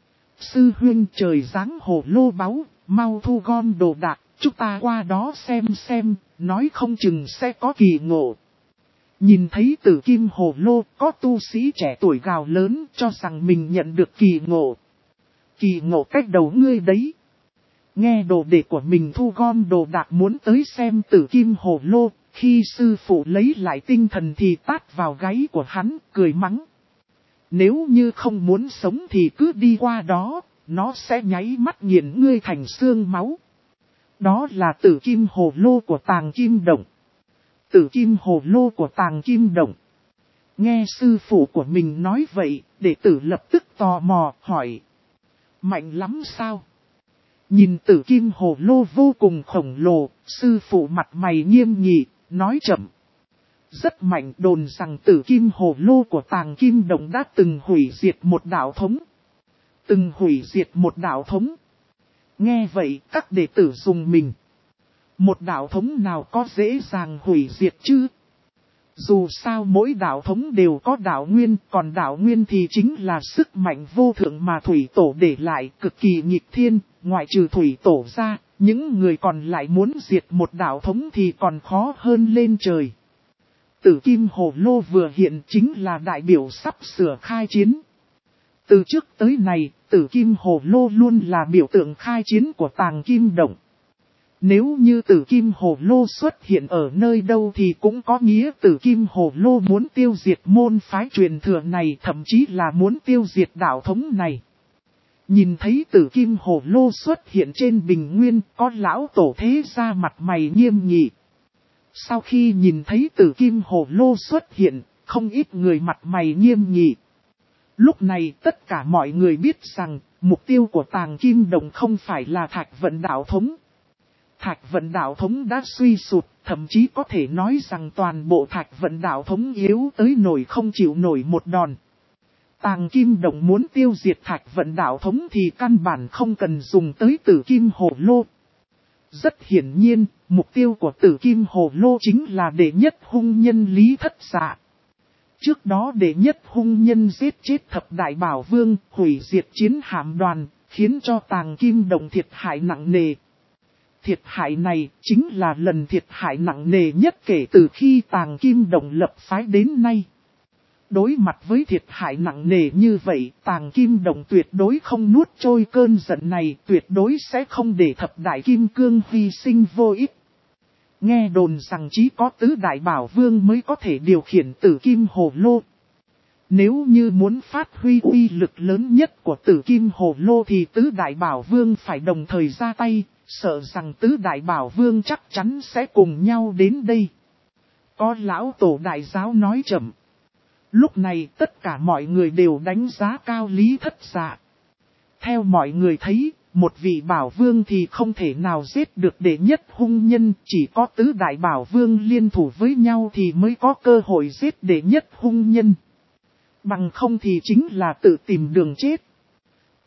Sư huynh, trời giáng hồ lô báu, mau thu gom đồ đạc, chúng ta qua đó xem, nói không chừng sẽ có kỳ ngộ. Nhìn thấy tử kim hồ lô, có tu sĩ trẻ tuổi gào lớn cho rằng mình nhận được kỳ ngộ. Kỳ ngộ cách đầu ngươi đấy. Nghe đồ đệ của mình thu gom đồ đạc muốn tới xem tử kim hồ lô, khi sư phụ lấy lại tinh thần thì tát vào gáy của hắn, cười mắng. Nếu như không muốn sống thì cứ đi qua đó, nó sẽ nháy mắt nghiền ngươi thành xương máu. Đó là tử kim hồ lô của Tàng Kim Động. Tử kim hồ lô của Tàng Kim Động. Nghe sư phụ của mình nói vậy, đệ tử lập tức tò mò hỏi. Mạnh lắm sao? Nhìn tử kim hồ lô vô cùng khổng lồ, sư phụ mặt mày nghiêm nghị, nói chậm. Rất mạnh, đồn rằng tử kim hồ lô của Tàng Kim Động đã từng hủy diệt một đạo thống. Từng hủy diệt một đạo thống. Nghe vậy các đệ tử dùng mình. Một đạo thống nào có dễ dàng hủy diệt chứ? Dù sao mỗi đạo thống đều có đạo nguyên, còn đạo nguyên thì chính là sức mạnh vô thượng mà thủy tổ để lại, cực kỳ nghịch thiên, ngoại trừ thủy tổ ra, những người còn lại muốn diệt một đạo thống thì còn khó hơn lên trời. Tử kim hồ lô vừa hiện chính là đại biểu sắp sửa khai chiến. Từ trước tới nay, tử kim hồ lô luôn là biểu tượng khai chiến của Tàng Kim Động. Nếu như tử kim hồ lô xuất hiện ở nơi đâu thì cũng có nghĩa tử kim hồ lô muốn tiêu diệt môn phái truyền thừa này, thậm chí là muốn tiêu diệt đạo thống này. Nhìn thấy tử kim hồ lô xuất hiện trên bình nguyên, có lão tổ thế ra mặt mày nghiêm nghị. Sau khi nhìn thấy tử kim hồ lô xuất hiện, không ít người mặt mày nghiêm nghị. Lúc này tất cả mọi người biết rằng, mục tiêu của Tàng Kim Động không phải là Thạch Vận đạo thống. Thạch Vận đạo thống đã suy sụp, thậm chí có thể nói rằng toàn bộ Thạch Vận đạo thống yếu tới nổi không chịu nổi một đòn. Tàng Kim Động muốn tiêu diệt Thạch Vận đạo thống thì căn bản không cần dùng tới tử kim hồ lô. Rất hiển nhiên, mục tiêu của tử kim hồ lô chính là đệ nhất hung nhân Lý Thất Dạ. Trước đó đệ nhất hung nhân giết chết thập đại bảo vương, hủy diệt chiến hạm đoàn, khiến cho Tàng Kim Động thiệt hại nặng nề. Thiệt hại này chính là lần thiệt hại nặng nề nhất kể từ khi Tàng Kim Động lập phái đến nay. Đối mặt với thiệt hại nặng nề như vậy, Tàng Kim Động tuyệt đối không nuốt trôi cơn giận này, tuyệt đối sẽ không để thập đại kim cương hy sinh vô ích. Nghe đồn rằng chỉ có tứ đại bảo vương mới có thể điều khiển tử kim hồ lô. Nếu như muốn phát huy uy lực lớn nhất của tử kim hồ lô thì tứ đại bảo vương phải đồng thời ra tay, sợ rằng tứ đại bảo vương chắc chắn sẽ cùng nhau đến đây. Có lão tổ đại giáo nói chậm. Lúc này tất cả mọi người đều đánh giá cao Lý Thất Dạ. Theo mọi người thấy, một vị bảo vương thì không thể nào giết được đệ nhất hung nhân, chỉ có tứ đại bảo vương liên thủ với nhau thì mới có cơ hội giết đệ nhất hung nhân. Bằng không thì chính là tự tìm đường chết.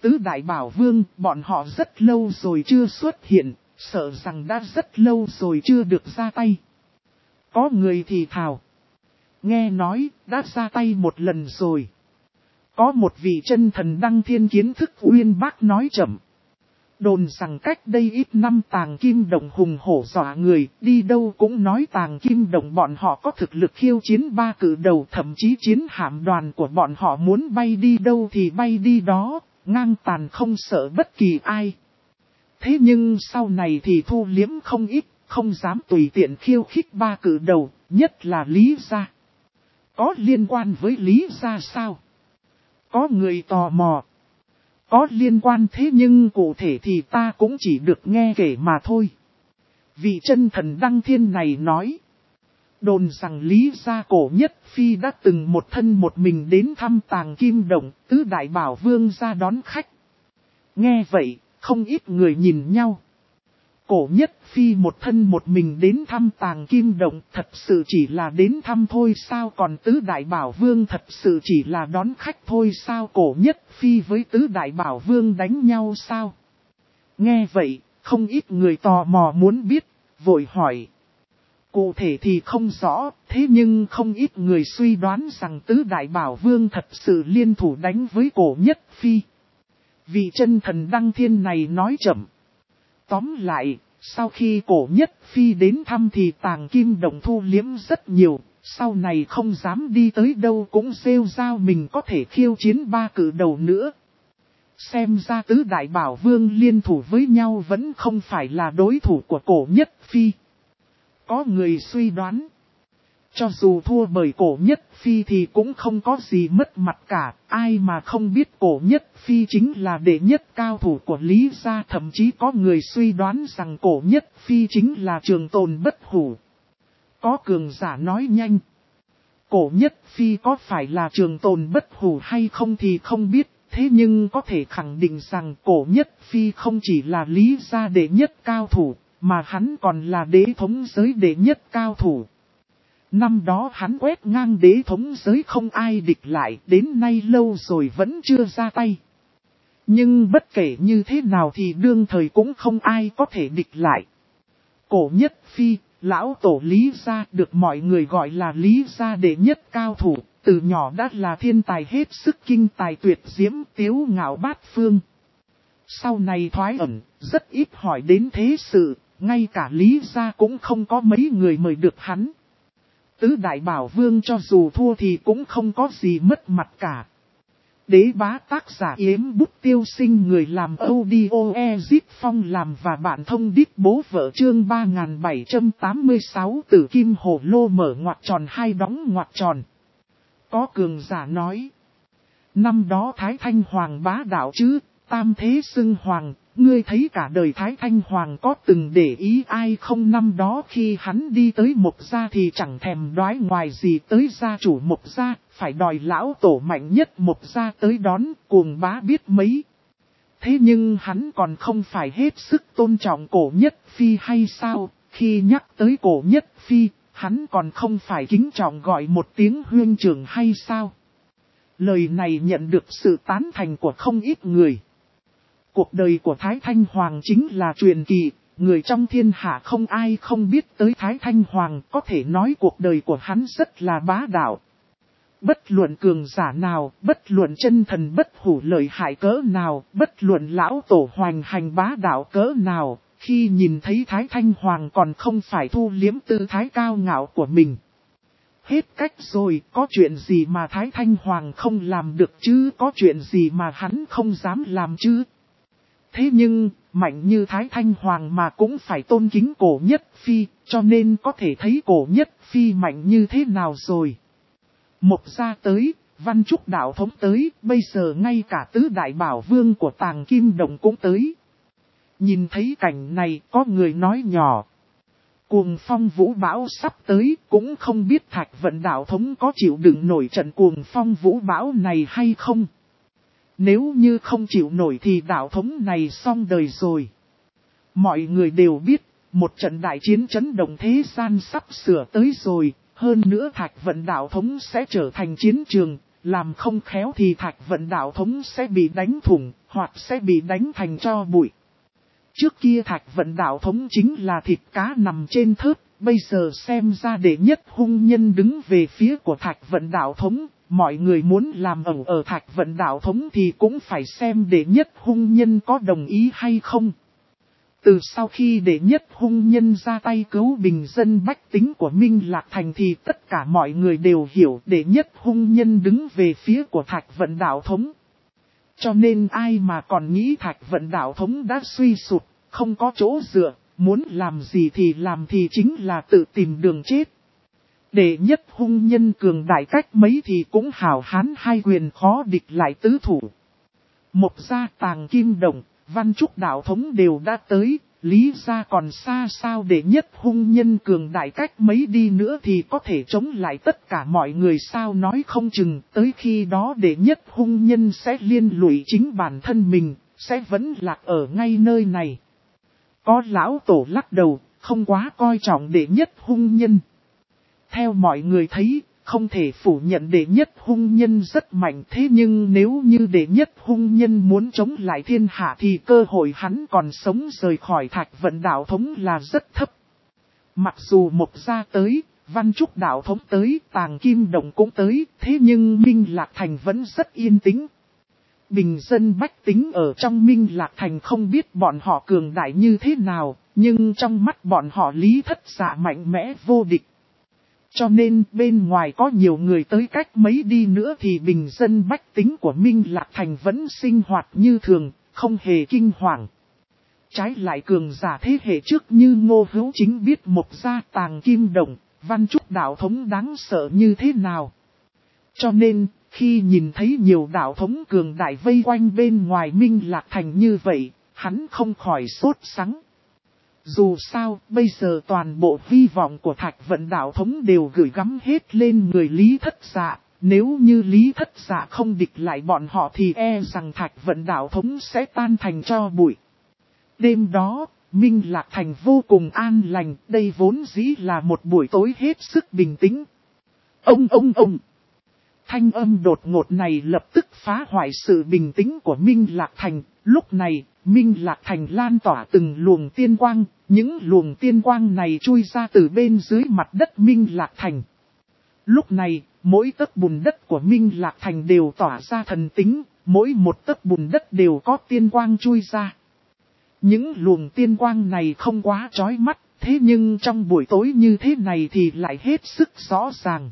Tứ đại bảo vương, bọn họ rất lâu rồi chưa xuất hiện, sợ rằng đã rất lâu rồi chưa được ra tay. Có người thì thào. Nghe nói, đã ra tay một lần rồi. Có một vị chân thần đăng thiên kiến thức uyên bác nói chậm. Đồn rằng cách đây ít năm Tàng Kim Đồng hùng hổ dọa người, đi đâu cũng nói Tàng Kim Đồng bọn họ có thực lực khiêu chiến ba cử đầu, thậm chí chiến hạm đoàn của bọn họ muốn bay đi đâu thì bay đi đó, ngang tàn không sợ bất kỳ ai. Thế nhưng sau này thì thu liếm không ít, không dám tùy tiện khiêu khích ba cử đầu, nhất là Lý Gia. Có liên quan với Lý Gia sao? Có người tò mò. Có liên quan thế nhưng cụ thể thì ta cũng chỉ được nghe kể mà thôi. Vị chân thần đăng thiên này nói. Đồn rằng Lý Gia Cổ Nhất Phi đã từng một thân một mình đến thăm Tàng Kim Đồng, tứ đại bảo vương ra đón khách. Nghe vậy, không ít người nhìn nhau. Cổ Nhất Phi một thân một mình đến thăm Tàng Kim Đồng, thật sự chỉ là đến thăm thôi sao? Còn tứ đại bảo vương thật sự chỉ là đón khách thôi sao? Cổ Nhất Phi với tứ đại bảo vương đánh nhau sao? Nghe vậy, không ít người tò mò muốn biết, vội hỏi. Cụ thể thì không rõ, thế nhưng không ít người suy đoán rằng tứ đại bảo vương thật sự liên thủ đánh với Cổ Nhất Phi. Vị chân thần đăng thiên này nói chậm. Tóm lại, sau khi Cổ Nhất Phi đến thăm thì Tàng Kim Đồng thu liếm rất nhiều, sau này không dám đi tới đâu cũng rêu rao mình có thể khiêu chiến ba cử đầu nữa. Xem ra tứ đại bảo vương liên thủ với nhau vẫn không phải là đối thủ của Cổ Nhất Phi. Có người suy đoán, cho dù thua bởi Cổ Nhất Phi thì cũng không có gì mất mặt cả, ai mà không biết Cổ Nhất Phi chính là đệ nhất cao thủ của Lý Gia, thậm chí có người suy đoán rằng Cổ Nhất Phi chính là trường tồn bất hủ. Có cường giả nói nhanh, Cổ Nhất Phi có phải là trường tồn bất hủ hay không thì không biết, thế nhưng có thể khẳng định rằng Cổ Nhất Phi không chỉ là Lý Gia đệ nhất cao thủ, mà hắn còn là đế thống giới đệ nhất cao thủ. Năm đó hắn quét ngang đế thống giới không ai địch lại, đến nay lâu rồi vẫn chưa ra tay. Nhưng bất kể như thế nào thì đương thời cũng không ai có thể địch lại. Cổ Nhất Phi, lão tổ Lý Gia, được mọi người gọi là Lý Gia đệ nhất cao thủ, từ nhỏ đã là thiên tài hết sức kinh tài tuyệt diễm, tiếu ngạo bát phương. Sau này thoái ẩn, rất ít hỏi đến thế sự, ngay cả Lý Gia cũng không có mấy người mời được hắn. Tứ đại bảo vương cho dù thua thì cũng không có gì mất mặt cả. Đế bá tác giả Yếm Bút Tiêu Sinh, người làm audio Ezip Phong làm và bạn thông đít bố vợ chương 3786 Tử Kim Hổ Lô mở ngoặc tròn hai đóng ngoặc tròn. Có cường giả nói. Năm đó Thái Thanh Hoàng bá đạo chứ, tam thế xưng hoàng, ngươi thấy cả đời Thái Thanh Hoàng có từng để ý ai không? Năm đó khi hắn đi tới Mộc Gia thì chẳng thèm đoái ngoài gì tới gia chủ Mộc Gia, phải đòi lão tổ mạnh nhất Mộc Gia tới đón, cuồng bá biết mấy. Thế nhưng hắn còn không phải hết sức tôn trọng Cổ Nhất Phi hay sao? Khi nhắc tới Cổ Nhất Phi, hắn còn không phải kính trọng gọi một tiếng huynh trưởng hay sao? Lời này nhận được sự tán thành của không ít người. Cuộc đời của Thái Thanh Hoàng chính là truyền kỳ, người trong thiên hạ không ai không biết tới Thái Thanh Hoàng, có thể nói cuộc đời của hắn rất là bá đạo. Bất luận cường giả nào, bất luận chân thần bất hủ lợi hại cỡ nào, bất luận lão tổ hoành hành bá đạo cỡ nào, khi nhìn thấy Thái Thanh Hoàng còn không phải thu liếm tư thái cao ngạo của mình. Hết cách rồi, có chuyện gì mà Thái Thanh Hoàng không làm được chứ, có chuyện gì mà hắn không dám làm chứ. Thế nhưng, mạnh như Thái Thanh Hoàng mà cũng phải tôn kính Cổ Nhất Phi, cho nên có thể thấy Cổ Nhất Phi mạnh như thế nào rồi. Mộc Gia tới, Văn Trúc đạo thống tới, bây giờ ngay cả tứ đại bảo vương của Tàng Kim Đồng cũng tới. Nhìn thấy cảnh này, có người nói nhỏ. Cuồng phong vũ bão sắp tới, cũng không biết Thạch Vận đạo thống có chịu đựng nổi trận cuồng phong vũ bão này hay không. Nếu như không chịu nổi thì đạo thống này xong đời rồi. Mọi người đều biết, một trận đại chiến chấn động thế gian sắp sửa tới rồi, hơn nữa Thạch Vận đạo thống sẽ trở thành chiến trường, làm không khéo thì Thạch Vận đạo thống sẽ bị đánh thủng, hoặc sẽ bị đánh thành tro bụi. Trước kia Thạch Vận đạo thống chính là thịt cá nằm trên thớt, bây giờ xem ra đệ nhất hung nhân đứng về phía của Thạch Vận đạo thống, mọi người muốn làm ở Thạch Vận đạo thống thì cũng phải xem đệ nhất hung nhân có đồng ý hay không. Từ sau khi đệ nhất hung nhân ra tay cứu bình dân bách tính của Minh Lạc Thành thì tất cả mọi người đều hiểu đệ nhất hung nhân đứng về phía của Thạch Vận đạo thống. Cho nên ai mà còn nghĩ Thạch Vận đạo thống đã suy sụp, không có chỗ dựa, muốn làm gì thì làm thì chính là tự tìm đường chết. Đệ nhất hung nhân cường đại cách mấy thì cũng hào hán hai quyền khó địch lại tứ thủ. Mộc gia, Tàng Kim Đồng, Văn Trúc đạo thống đều đã tới, Lý gia còn xa sao đệ nhất hung nhân cường đại cách mấy đi nữa thì có thể chống lại tất cả mọi người sao nói không chừng, tới khi đó đệ nhất hung nhân sẽ liên lụy chính bản thân mình, sẽ vẫn lạc ở ngay nơi này. Có lão tổ lắc đầu, không quá coi trọng đệ nhất hung nhân. Theo mọi người thấy, không thể phủ nhận đệ nhất hung nhân rất mạnh, thế nhưng nếu như đệ nhất hung nhân muốn chống lại thiên hạ thì cơ hội hắn còn sống rời khỏi Thạch Vận đạo thống là rất thấp. Mặc dù Mộc gia tới, Văn Trúc đạo thống tới, Tàng Kim Đồng cũng tới, thế nhưng Minh Lạc Thành vẫn rất yên tĩnh. Bình dân bách tính ở trong Minh Lạc Thành không biết bọn họ cường đại như thế nào, nhưng trong mắt bọn họ Lý Thất Dạ mạnh mẽ vô địch. Cho nên bên ngoài có nhiều người tới cách mấy đi nữa thì bình dân bách tính của Minh Lạc Thành vẫn sinh hoạt như thường, không hề kinh hoàng. Trái lại cường giả thế hệ trước như Ngô Hữu Chính biết Mộc gia, Tàng Kim Đồng, Văn Trúc đạo thống đáng sợ như thế nào. Cho nên, khi nhìn thấy nhiều đạo thống cường đại vây quanh bên ngoài Minh Lạc Thành như vậy, hắn không khỏi sốt sắng. Dù sao, bây giờ toàn bộ hy vọng của Thạch Vận đạo thống đều gửi gắm hết lên người Lý Thất Dạ. Nếu như Lý Thất Dạ không địch lại bọn họ thì e rằng Thạch Vận đạo thống sẽ tan thành tro bụi. Đêm đó, Minh Lạc Thành vô cùng an lành, đây vốn dĩ là một buổi tối hết sức bình tĩnh. Ông! Thanh âm đột ngột này lập tức phá hoại sự bình tĩnh của Minh Lạc Thành. Lúc này, Minh Lạc Thành lan tỏa từng luồng tiên quang, những luồng tiên quang này chui ra từ bên dưới mặt đất Minh Lạc Thành. Lúc này, mỗi tấc bùn đất của Minh Lạc Thành đều tỏa ra thần tính, mỗi một tấc bùn đất đều có tiên quang chui ra. Những luồng tiên quang này không quá chói mắt, thế nhưng trong buổi tối như thế này thì lại hết sức rõ ràng.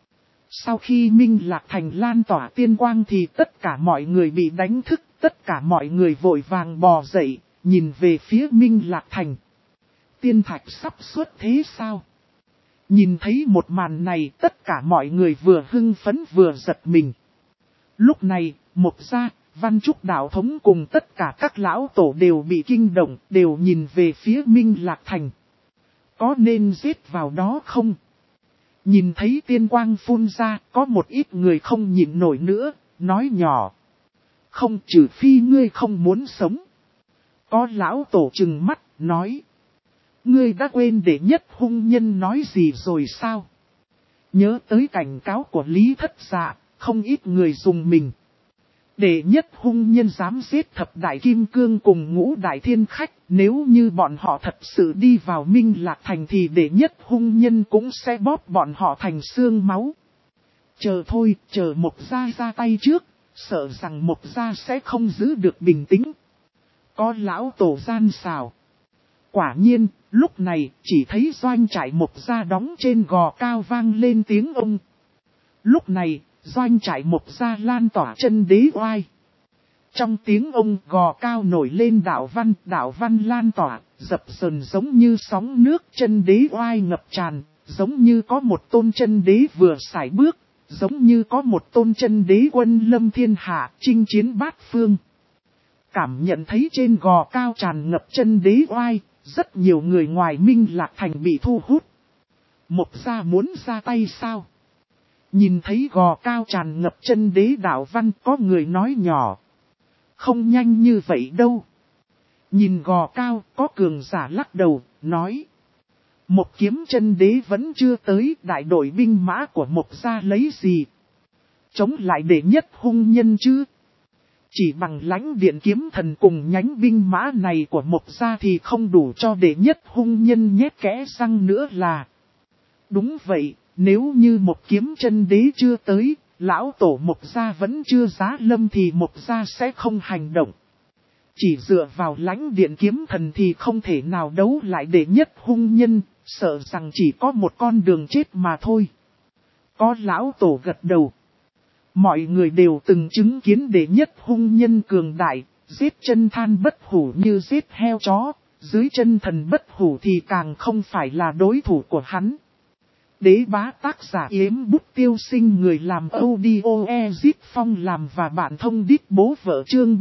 Sau khi Minh Lạc Thành lan tỏa tiên quang thì tất cả mọi người bị đánh thức, tất cả mọi người vội vàng bò dậy, nhìn về phía Minh Lạc Thành. Tiên thạch sắp xuất thế sao? Nhìn thấy một màn này tất cả mọi người vừa hưng phấn vừa giật mình. Lúc này, Mộc gia, Văn Trúc đạo thống cùng tất cả các lão tổ đều bị kinh động, đều nhìn về phía Minh Lạc Thành. Có nên giết vào đó không? Nhìn thấy tiên quang phun ra, có một ít người không nhịn nổi nữa, nói nhỏ. Không, trừ phi ngươi không muốn sống. Có lão tổ trừng mắt, nói. Ngươi đã quên đệ nhất hung nhân nói gì rồi sao? Nhớ tới cảnh cáo của Lý Thất Dạ, không ít người dùng mình. Đệ nhất hung nhân dám giết thập đại kim cương cùng ngũ đại thiên khách, nếu như bọn họ thật sự đi vào Minh Lạc Thành thì đệ nhất hung nhân cũng sẽ bóp bọn họ thành xương máu. Chờ thôi, chờ Mộc gia ra tay trước, sợ rằng Mộc gia sẽ không giữ được bình tĩnh. Có lão tổ gian xào. Quả nhiên, lúc này chỉ thấy doanh trại Mộc gia đóng trên gò cao vang lên tiếng ông. Lúc này, doanh trại Mộc gia lan tỏa chân đế oai. Trong tiếng ông gò cao nổi lên đạo văn lan tỏa, dập dờn giống như sóng nước, chân đế oai ngập tràn, giống như có một tôn chân đế vừa sải bước, giống như có một tôn chân đế quân lâm thiên hạ, chinh chiến bát phương. Cảm nhận thấy trên gò cao tràn ngập chân đế oai, rất nhiều người ngoài Minh Lạc Thành bị thu hút. Mộc gia muốn ra tay sao? Nhìn thấy gò cao tràn ngập chân đế đạo văn, có người nói nhỏ. Không nhanh như vậy đâu. Nhìn gò cao, có cường giả lắc đầu, nói. Một kiếm chân đế vẫn chưa tới, đại đội binh mã của Mộc gia lấy gì? chống lại đệ nhất hung nhân chứ. Chỉ bằng lãnh điện kiếm thần cùng nhánh binh mã này của Mộc gia thì không đủ cho đệ nhất hung nhân nhét kẽ răng nữa là. Đúng vậy, nếu như một kiếm chân đế chưa tới, lão tổ Mộc gia vẫn chưa giá lâm thì Mộc gia sẽ không hành động. Chỉ dựa vào lãnh điện kiếm thần thì không thể nào đấu lại đệ nhất hung nhân, sợ rằng chỉ có một con đường chết mà thôi. Có lão tổ gật đầu. Mọi người đều từng chứng kiến đệ nhất hung nhân cường đại, giết chân than bất hủ như giết heo chó, dưới chân thần bất hủ thì càng không phải là đối thủ của hắn. Đế bá tác giả Yếm Bút Tiêu Sinh, người làm audio Ezip Phong làm và bạn thông đít bố vợ chương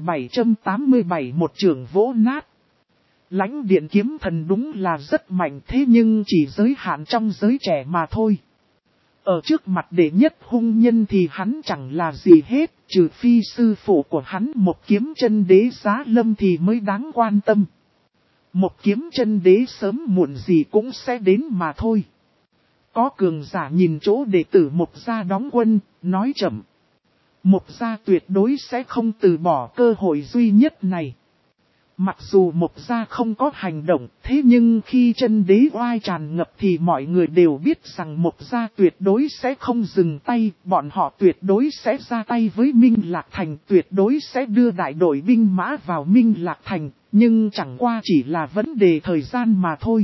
3787 một trường vỗ nát. Lãnh điện kiếm thần đúng là rất mạnh thế nhưng chỉ giới hạn trong giới trẻ mà thôi. Ở trước mặt đệ nhất hung nhân thì hắn chẳng là gì hết, trừ phi sư phụ của hắn một kiếm chân đế giá lâm thì mới đáng quan tâm. Một kiếm chân đế sớm muộn gì cũng sẽ đến mà thôi. Có cường giả nhìn chỗ đệ tử Mộc gia đóng quân, nói chậm. Mộc gia tuyệt đối sẽ không từ bỏ cơ hội duy nhất này. Mặc dù Mộc gia không có hành động, thế nhưng khi chân đế oai tràn ngập thì mọi người đều biết rằng Mộc gia tuyệt đối sẽ không dừng tay, bọn họ tuyệt đối sẽ ra tay với Minh Lạc Thành, tuyệt đối sẽ đưa đại đội binh mã vào Minh Lạc Thành, nhưng chẳng qua chỉ là vấn đề thời gian mà thôi.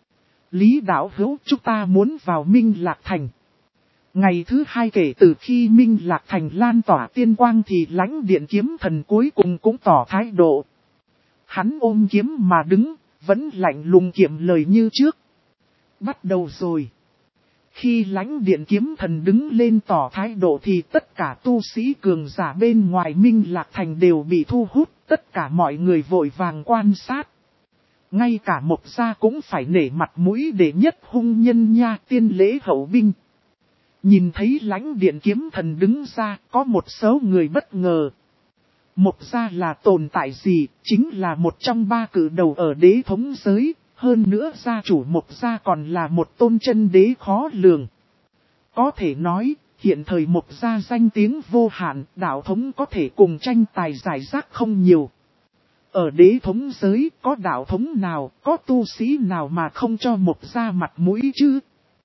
Lý đạo hữu, chúng ta muốn vào Minh Lạc Thành. Ngày thứ 2 kể từ khi Minh Lạc Thành lan tỏa tiên quang thì lãnh điện kiếm thần cuối cùng cũng tỏ thái độ. Hắn ôm kiếm mà đứng, vẫn lạnh lùng kiệm lời như trước. Bắt đầu rồi. Khi lãnh điện kiếm thần đứng lên tỏ thái độ thì tất cả tu sĩ cường giả bên ngoài Minh Lạc Thành đều bị thu hút, tất cả mọi người vội vàng quan sát. Ngay cả Mộc gia cũng phải nể mặt mũi đệ nhất hung nhân nha, tiên lễ hậu binh. Nhìn thấy lãnh điện kiếm thần đứng ra, có một số người bất ngờ. Mộc gia là tồn tại gì, chính là một trong 3 cử đầu ở đế thống giới, hơn nữa gia chủ Mộc gia còn là một tôn chân đế khó lường. Có thể nói, hiện thời Mộc gia danh tiếng vô hạn, đạo thống có thể cùng tranh tài giải rác không nhiều. Ở đế thống giới, có đạo thống nào, có tu sĩ nào mà không cho Mộc gia mặt mũi chứ?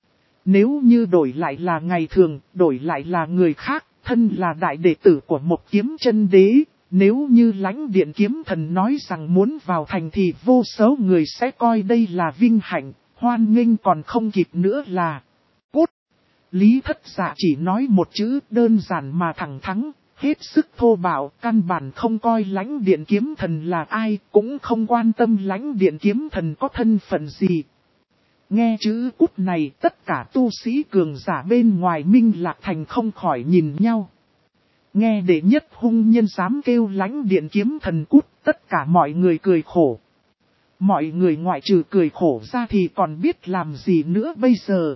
Nếu như đổi lại là ngày thường, đổi lại là người khác, thân là đại đệ tử của Mộc kiếm chân đế, nếu như lãnh điện kiếm thần nói rằng muốn vào thành thì vô số người sẽ coi đây là vinh hạnh, hoan nghênh còn không kịp nữa là cút. Lý Thất Dạ chỉ nói một chữ đơn giản mà thẳng thắn, hết sức thô bạo, căn bản không coi lãnh điện kiếm thần là ai, cũng không quan tâm lãnh điện kiếm thần có thân phận gì. Nghe chữ cút này, tất cả tu sĩ cường giả bên ngoài Minh Lạc Thành không khỏi nhìn nhau. Nghe đệ nhất hung nhân dám kêu lãnh điện kiếm thần cút, tất cả mọi người cười khổ. Mọi người ngoại trừ cười khổ ra thì còn biết làm gì nữa bây giờ.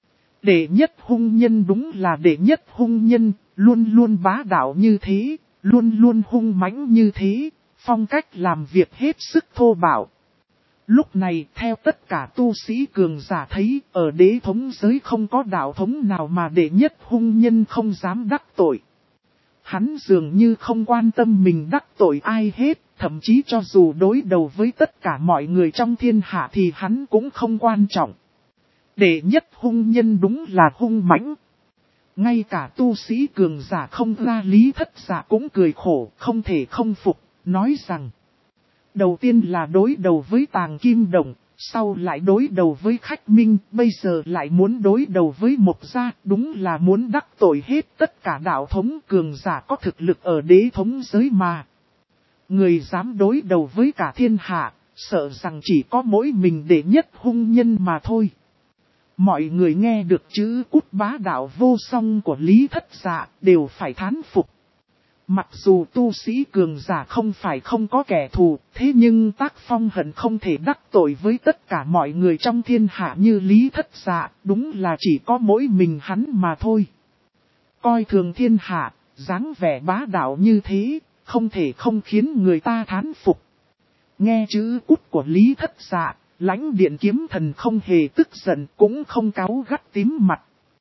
Đệ nhất hung nhân đúng là đệ nhất hung nhân, luôn luôn bá đạo như thế, luôn luôn hung mãnh như thế, phong cách làm việc hết sức thô bạo. Lúc này, theo tất cả tu sĩ cường giả thấy, ở đế thống giới không có đạo thống nào mà đệ nhất hung nhân không dám đắc tội. Hắn dường như không quan tâm mình đắc tội ai hết, thậm chí cho dù đối đầu với tất cả mọi người trong thiên hạ thì hắn cũng không quan trọng. Đệ nhất hung nhân đúng là hung mãnh. Ngay cả tu sĩ cường giả không ra Lý Thất Dạ cũng cười khổ, không thể không phục, nói rằng. Đầu tiên là đối đầu với Tàng Kim Đồng, sau lại đối đầu với Khách Minh, bây giờ lại muốn đối đầu với Mộc gia, đúng là muốn đắc tội hết tất cả đạo thống cường giả có thực lực ở đế thống giới mà. Người dám đối đầu với cả thiên hạ, sợ rằng chỉ có mỗi mình đệ nhất hung nhân mà thôi. Mọi người nghe được chữ cút bá đạo vô song của Lý Thất Dạ đều phải thán phục. Mặc dù tu sĩ cường giả không phải không có kẻ thù, thế nhưng tác phong hận không thể đắc tội với tất cả mọi người trong thiên hạ như Lý Thất Dạ, đúng là chỉ có mỗi mình hắn mà thôi. Coi thường thiên hạ, dáng vẻ bá đạo như thế, không thể không khiến người ta thán phục. Nghe chữ cút của Lý Thất Dạ, lãnh điện kiếm thần không hề tức giận cũng không cáu gắt tím mặt.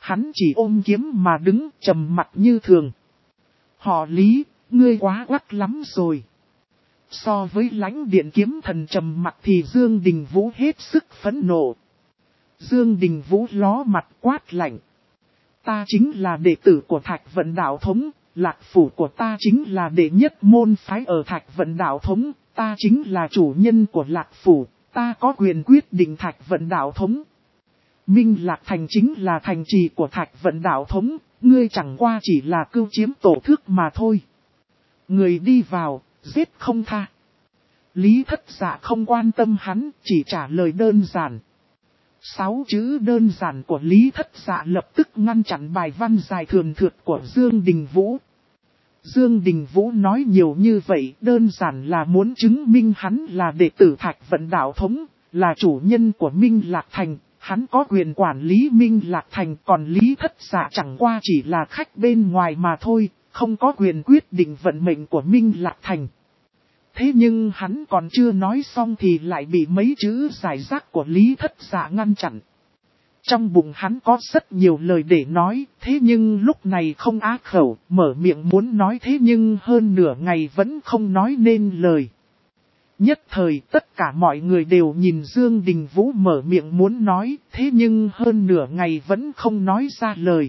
Hắn chỉ ôm kiếm mà đứng trầm mặt như thường. Họ Lý, ngươi quá quắc lắm rồi. So với Lãnh Điện kiếm thần trầm mặt thì Dương Đình Vũ hết sức phẫn nộ. Dương Đình Vũ ló mặt quát lạnh. Ta chính là đệ tử của Thạch Vận Đạo Thống, Lạc phủ của ta chính là đệ nhất môn phái ở Thạch Vận Đạo Thống, ta chính là chủ nhân của Lạc phủ, ta có quyền quyết định Thạch Vận Đạo Thống. Minh Lạc Thành chính là thành trì của Thạch Vận Đạo Thống, ngươi chẳng qua chỉ là cưu chiếm tổ thước mà thôi. Người đi vào, giết không tha. Lý Thất Dạ không quan tâm hắn, chỉ trả lời đơn giản. 6 chữ đơn giản của Lý Thất Dạ lập tức ngăn chặn bài văn dài thường thượt của Dương Đình Vũ. Dương Đình Vũ nói nhiều như vậy đơn giản là muốn chứng minh hắn là đệ tử Thạch Vận Đạo Thống, là chủ nhân của Minh Lạc Thành, hắn có quyền quản lý Minh Lạc Thành, còn Lý Thất Dạ chẳng qua chỉ là khách bên ngoài mà thôi, không có quyền quyết định vận mệnh của Minh Lạc Thành. Thế nhưng hắn còn chưa nói xong thì lại bị mấy chữ giải rác của Lý Thất Dạ ngăn chặn. Trong bụng hắn có rất nhiều lời để nói, thế nhưng lúc này không á khẩu, mở miệng muốn nói thế nhưng hơn nửa ngày vẫn không nói nên lời. Nhất thời tất cả mọi người đều nhìn Dương Đình Vũ mở miệng muốn nói, thế nhưng hơn nửa ngày vẫn không nói ra lời.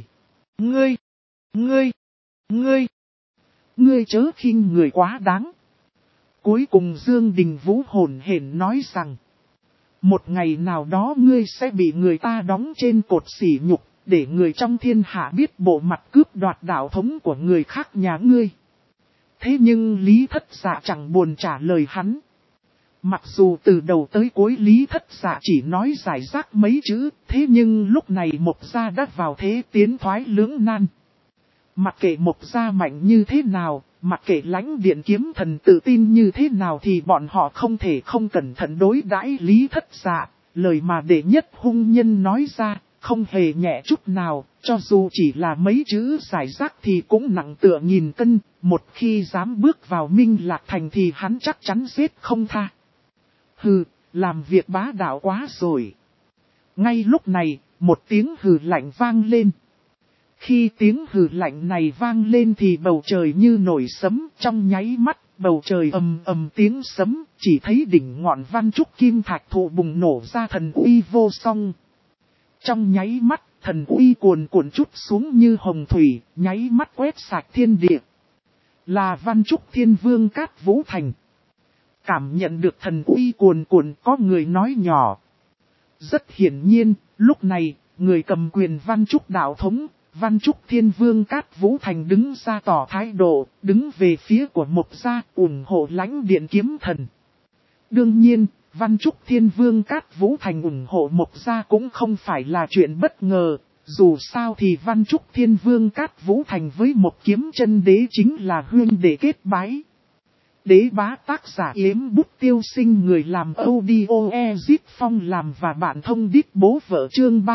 Ngươi chớ khinh người quá đáng. Cuối cùng Dương Đình Vũ hồn hển nói rằng, một ngày nào đó ngươi sẽ bị người ta đóng trên cột sỉ nhục, để người trong thiên hạ biết bộ mặt cướp đoạt đạo thống của người khác nhà ngươi. Thế nhưng Lý Thất Dạ chẳng buồn trả lời hắn. Mặc dù từ đầu tới cuối Lý Thất Dạ chỉ nói giải rác mấy chữ, thế nhưng lúc này Mộc Gia đã vào thế tiến thoái lưỡng nan. Mặc kệ Mộc Gia mạnh như thế nào, mặc kệ Lãnh Điện kiếm thần tự tin như thế nào thì bọn họ không thể không cẩn thận đối đãi Lý Thất Dạ. Lời mà đệ nhất hung nhân nói ra, không hề nhẹ chút nào, cho dù chỉ là mấy chữ giải rác thì cũng nặng tựa nghìn cân, một khi dám bước vào Minh Lạc Thành thì hắn chắc chắn giết không tha. Hừ, làm việc bá đạo quá rồi. Ngay lúc này, một tiếng hừ lạnh vang lên. Khi tiếng hừ lạnh này vang lên thì bầu trời như nổi sấm, trong nháy mắt, bầu trời ầm ầm tiếng sấm, chỉ thấy đỉnh ngọn Văn Trúc Kim Thạch thụ bùng nổ ra thần uy vô song. Trong nháy mắt, thần uy cuồn cuộn trút xuống như hồng thủy, nháy mắt quét sạch thiên địa. Là Văn Trúc Thiên Vương Cát Vũ Thành. Cảm nhận được thần uy cuồn cuộn có người nói nhỏ. Rất hiển nhiên, lúc này, người cầm quyền Văn Trúc đạo thống, Văn Trúc Thiên Vương Cát Vũ Thành đứng ra tỏ thái độ, đứng về phía của Mộc Gia, ủng hộ Lãnh Điện kiếm thần. Đương nhiên, Văn Trúc Thiên Vương Cát Vũ Thành ủng hộ Mộc Gia cũng không phải là chuyện bất ngờ, dù sao thì Văn Trúc Thiên Vương Cát Vũ Thành với một kiếm chân đế chính là huyên đệ kết bái. Đế bá tác giả Yếm Bút Tiêu Sinh, người làm audio Ezip Phong làm và bạn thông đít bố vợ chương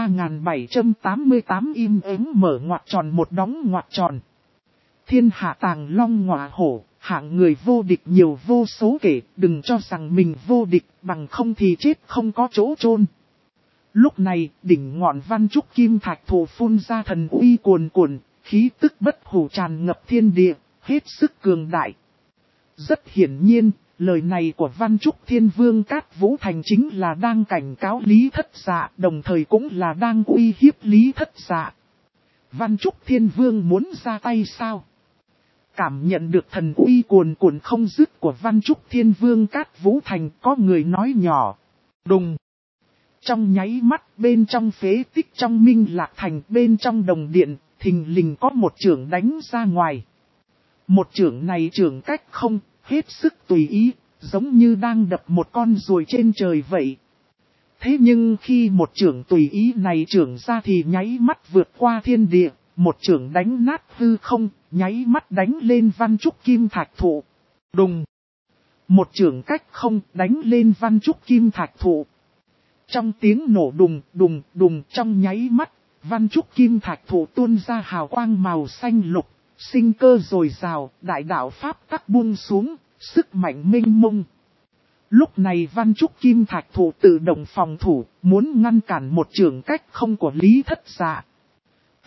3788 im ắng mở ngoặc tròn một đóng ngoặc tròn. Thiên hạ tàng long ngọa hổ, hạng người vô địch nhiều vô số kể, đừng cho rằng mình vô địch, bằng không thì chết không có chỗ chôn. Lúc này, đỉnh ngọn Văn Trúc Kim Thạch thụ phun ra thần uy cuồn cuộn, khí tức bất hủ tràn ngập thiên địa, hết sức cường đại. Rất hiển nhiên, lời này của Văn Trúc Thiên Vương Cát Vũ Thành chính là đang cảnh cáo Lý Thất Dạ, đồng thời cũng là đang uy hiếp Lý Thất Dạ. Văn Trúc Thiên Vương muốn ra tay sao? Cảm nhận được thần uy cuồn cuộn không dứt của Văn Trúc Thiên Vương Cát Vũ Thành, có người nói nhỏ. Đùng! Trong nháy mắt, bên trong phế tích trong Minh Lạc Thành, bên trong đồng điện, thình lình có một chưởng đánh ra ngoài. Một chưởng này chưởng cách không, hết sức tùy ý, giống như đang đập một con ruồi trên trời vậy. Thế nhưng khi một chưởng tùy ý này chưởng ra thì nháy mắt vượt qua thiên địa, một chưởng đánh nát hư không, nháy mắt đánh lên Văn Trúc Kim Thạch thụ. Đùng! Một chưởng cách không đánh lên Văn Trúc Kim Thạch thụ. Trong tiếng nổ đùng đùng đùng trong nháy mắt, Văn Trúc Kim Thạch thụ tuôn ra hào quang màu xanh lục. Sinh cơ dồi dào, đại đạo pháp tắc buông xuống, sức mạnh mênh mông. Lúc này Văn Trúc Kim Thạch thụ tự động phòng thủ, muốn ngăn cản một chưởng cách không của Lý Thất Dạ.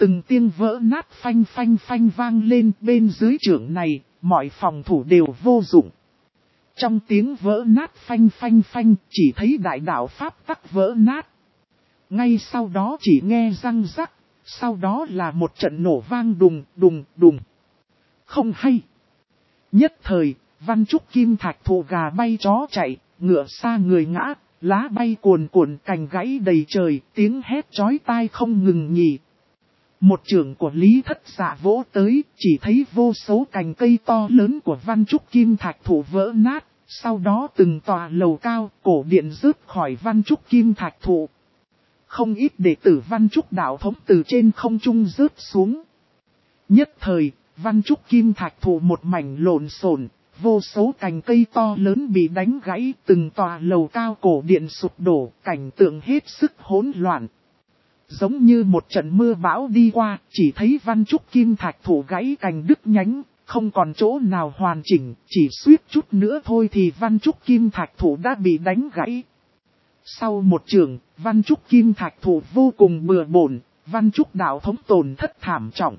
Từng tiếng vỡ nát phanh phanh phanh vang lên bên dưới trưởng này, mọi phòng thủ đều vô dụng. Trong tiếng vỡ nát phanh phanh phanh, chỉ thấy đại đạo pháp tắc vỡ nát. Ngay sau đó chỉ nghe răng rắc, sau đó là một trận nổ vang đùng đùng đùng. Không hay. Nhất thời, Văn Trúc Kim Thạch thụ gà bay chó chạy, ngựa xa người ngã, lá bay cuồn cuộn, cành gãy đầy trời, tiếng hét chói tai không ngừng nghỉ. Một chưởng của Lý Thất Dạ vỗ tới, chỉ thấy vô số cành cây to lớn của Văn Trúc Kim Thạch thụ vỡ nát, sau đó từng tòa lầu cao, cổ điện rớt khỏi Văn Trúc Kim Thạch thụ. Không ít đệ tử Văn Trúc đạo thống từ trên không trung rớt xuống. Nhất thời, Văn Trúc Kim Thạch thụ một mảnh lộn xộn, vô số cành cây to lớn bị đánh gãy, từng tòa lầu cao cổ điện sụp đổ, cảnh tượng hết sức hỗn loạn. Giống như một trận mưa bão đi qua, chỉ thấy Văn Trúc Kim Thạch thụ gãy cành đứt nhánh, không còn chỗ nào hoàn chỉnh, chỉ suýt chút nữa thôi thì Văn Trúc Kim Thạch thụ đã bị đánh gãy. Sau một trường, Văn Trúc Kim Thạch thụ vô cùng bừa bộn, Văn Trúc đạo thống tổn thất thảm trọng.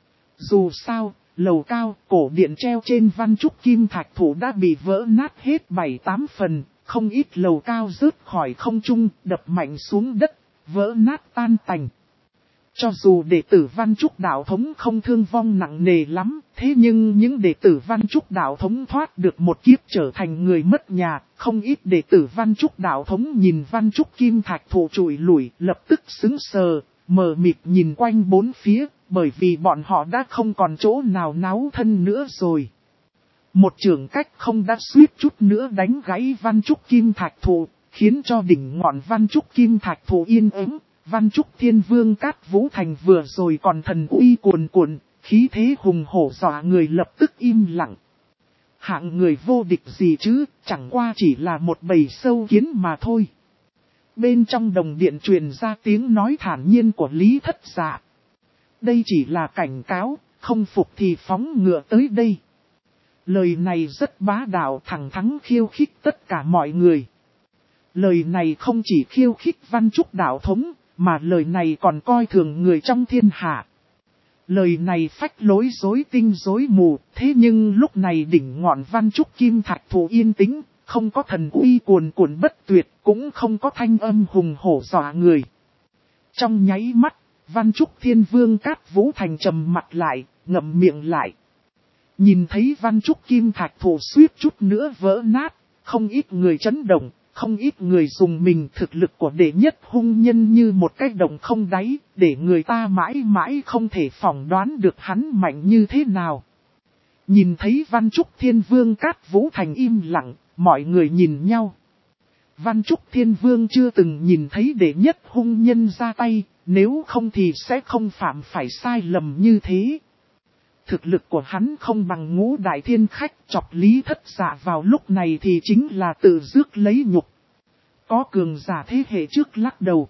Dù sao, lầu cao, cổ điện treo trên Văn Trúc Kim Thạch thụ đã bị vỡ nát hết 7-8 phần, không ít lầu cao rớt khỏi không trung, đập mạnh xuống đất, vỡ nát tan tành. Cho dù đệ tử Văn Trúc đạo thống không thương vong nặng nề lắm, thế nhưng những đệ tử Văn Trúc đạo thống thoát được một kiếp trở thành người mất nhà, không ít đệ tử Văn Trúc đạo thống nhìn Văn Trúc Kim Thạch thụ trụi lủi, lập tức sững sờ, mờ mịt nhìn quanh bốn phía, bởi vì bọn họ đã không còn chỗ nào náu thân nữa rồi. Một trường cách không đã suýt chút nữa đánh gãy Văn Trúc Kim Thạch thụ, khiến cho đỉnh ngọn Văn Trúc Kim Thạch thụ yên ắng. Văn Trúc Thiên Vương Cát Vũ Thành vừa rồi còn thần uy cuồn cuộn, khí thế hùng hổ dọa người lập tức im lặng. Hạng người vô địch gì chứ, chẳng qua chỉ là một bầy sâu kiến mà thôi. Bên trong đồng điện truyền ra tiếng nói thản nhiên của Lý Thất Dạ. Đây chỉ là cảnh cáo, không phục thì phóng ngựa tới đây. Lời này rất bá đạo, thẳng thắn khiêu khích tất cả mọi người. Lời này không chỉ khiêu khích Văn Trúc đạo thống, mà lời này còn coi thường người trong thiên hạ. Lời này phách lối rối tinh rối mù, thế nhưng lúc này đỉnh ngọn Văn Trúc Kim Thạch thụ yên tĩnh, không có thần uy cuồn cuộn bất tuyệt, cũng không có thanh âm hùng hổ dọa người. Trong nháy mắt, Văn Trúc Thiên Vương Cát Vũ Thành trầm mặt lại, ngậm miệng lại. Nhìn thấy Văn Trúc Kim Thạch thụ suýt chút nữa vỡ nát, không ít người chấn động. Không ít người dùng mình, thực lực của đệ nhất hung nhân như một cái đồng không đáy, để người ta mãi mãi không thể phỏng đoán được hắn mạnh như thế nào. Nhìn thấy Văn Trúc Thiên Vương Cát Vũ Thành im lặng, mọi người nhìn nhau. Văn Trúc Thiên Vương chưa từng nhìn thấy đệ nhất hung nhân ra tay, nếu không thì sẽ không phạm phải sai lầm như thế. Thực lực của hắn không bằng Ngũ Đại Thiên Khách, chọc Lý Thất Dạ vào lúc này thì chính là tự rước lấy nhục. Có cường giả thế hệ trước lắc đầu.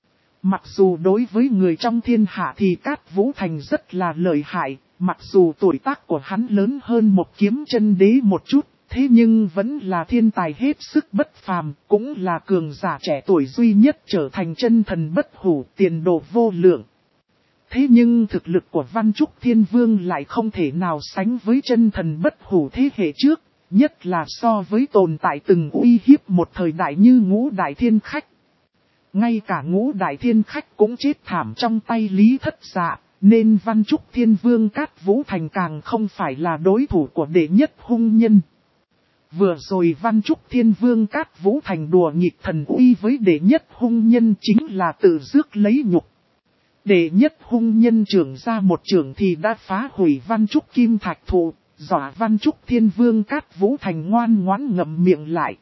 Mặc dù đối với người trong thiên hạ thì Cát Vũ Thành rất là lợi hại, mặc dù tuổi tác của hắn lớn hơn một kiếm chân đế một chút, thế nhưng vẫn là thiên tài hết sức bất phàm, cũng là cường giả trẻ tuổi duy nhất trở thành chân thần bất hủ, tiền đồ vô lượng. Thế nhưng thực lực của Văn Trúc Thiên Vương lại không thể nào sánh với chân thần bất hủ thế hệ trước, nhất là so với tồn tại từng uy hiếp một thời đại như Ngũ Đại Thiên Khách. Ngay cả Ngũ Đại Thiên Khách cũng chết thảm trong tay Lý Thất Dạ, nên Văn Trúc Thiên Vương Cát Vũ Thành càng không phải là đối thủ của đệ nhất hung nhân. Vừa rồi Văn Trúc Thiên Vương Cát Vũ Thành đùa nghịch thần uy với đệ nhất hung nhân chính là tự rước lấy nhục. Đệ nhất hung nhân trưởng ra một trưởng thì đã phá hủy Văn Trúc Kim Thạch thụ, dọa Văn Trúc Thiên Vương Cát Vũ Thành ngoan ngoãn ngậm miệng lại.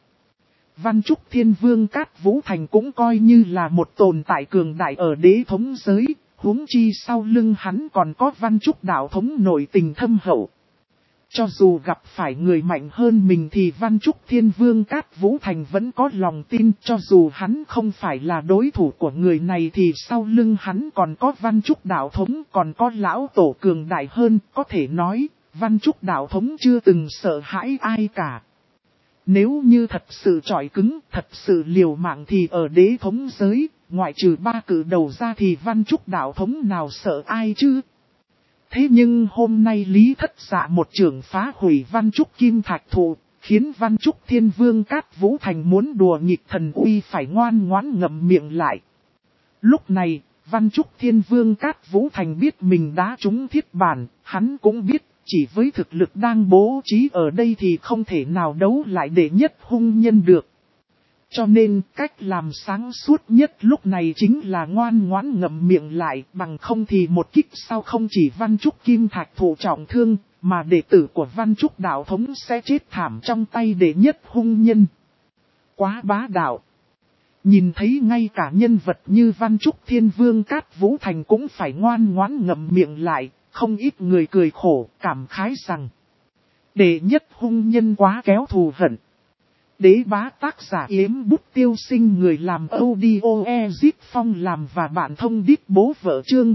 Văn Trúc Thiên Vương Cát Vũ Thành cũng coi như là một tồn tại cường đại ở đế thống giới, huống chi sau lưng hắn còn có Văn Trúc đạo thống nội tình thâm hậu. Cho dù gặp phải người mạnh hơn mình thì Văn Trúc Thiên Vương Cát Vũ Thành vẫn có lòng tin, cho dù hắn không phải là đối thủ của người này thì sau lưng hắn còn có Văn Trúc đạo thống, còn có lão tổ cường đại hơn, có thể nói, Văn Trúc đạo thống chưa từng sợ hãi ai cả. Nếu như thật sự chọi cứng, thật sự liều mạng thì ở đế thống giới, ngoại trừ ba cử đầu ra thì Văn Trúc đạo thống nào sợ ai chứ? Thế nhưng hôm nay Lý Thất Dạ một trưởng phá hủy Văn Trúc Kim Thạch Thụ, khiến Văn Trúc Thiên Vương Cát Vũ Thành muốn đùa nghịch thần uy phải ngoan ngoãn ngậm miệng lại. Lúc này, Văn Trúc Thiên Vương Cát Vũ Thành biết mình đã trúng thiết bản, hắn cũng biết chỉ với thực lực đang bố trí ở đây thì không thể nào đấu lại đệ nhất hung nhân được. Cho nên cách làm sáng suốt nhất lúc này chính là ngoan ngoãn ngậm miệng lại, bằng không thì một kích sau không chỉ Văn Trúc Kim Thạch Thụ trọng thương, mà đệ tử của Văn Trúc đạo thống sẽ chết thảm trong tay đệ nhất hung nhân. Quá bá đạo. Nhìn thấy ngay cả nhân vật như Văn Trúc Thiên Vương Cát Vũ Thành cũng phải ngoan ngoãn ngậm miệng lại, không ít người cười khổ, cảm khái rằng đệ nhất hung nhân quá kéo thù hận. Đế bá tác giả Yếm Bút Tiêu Sinh, người làm audio Ezip Phong làm và bạn thông đít bố vợ chương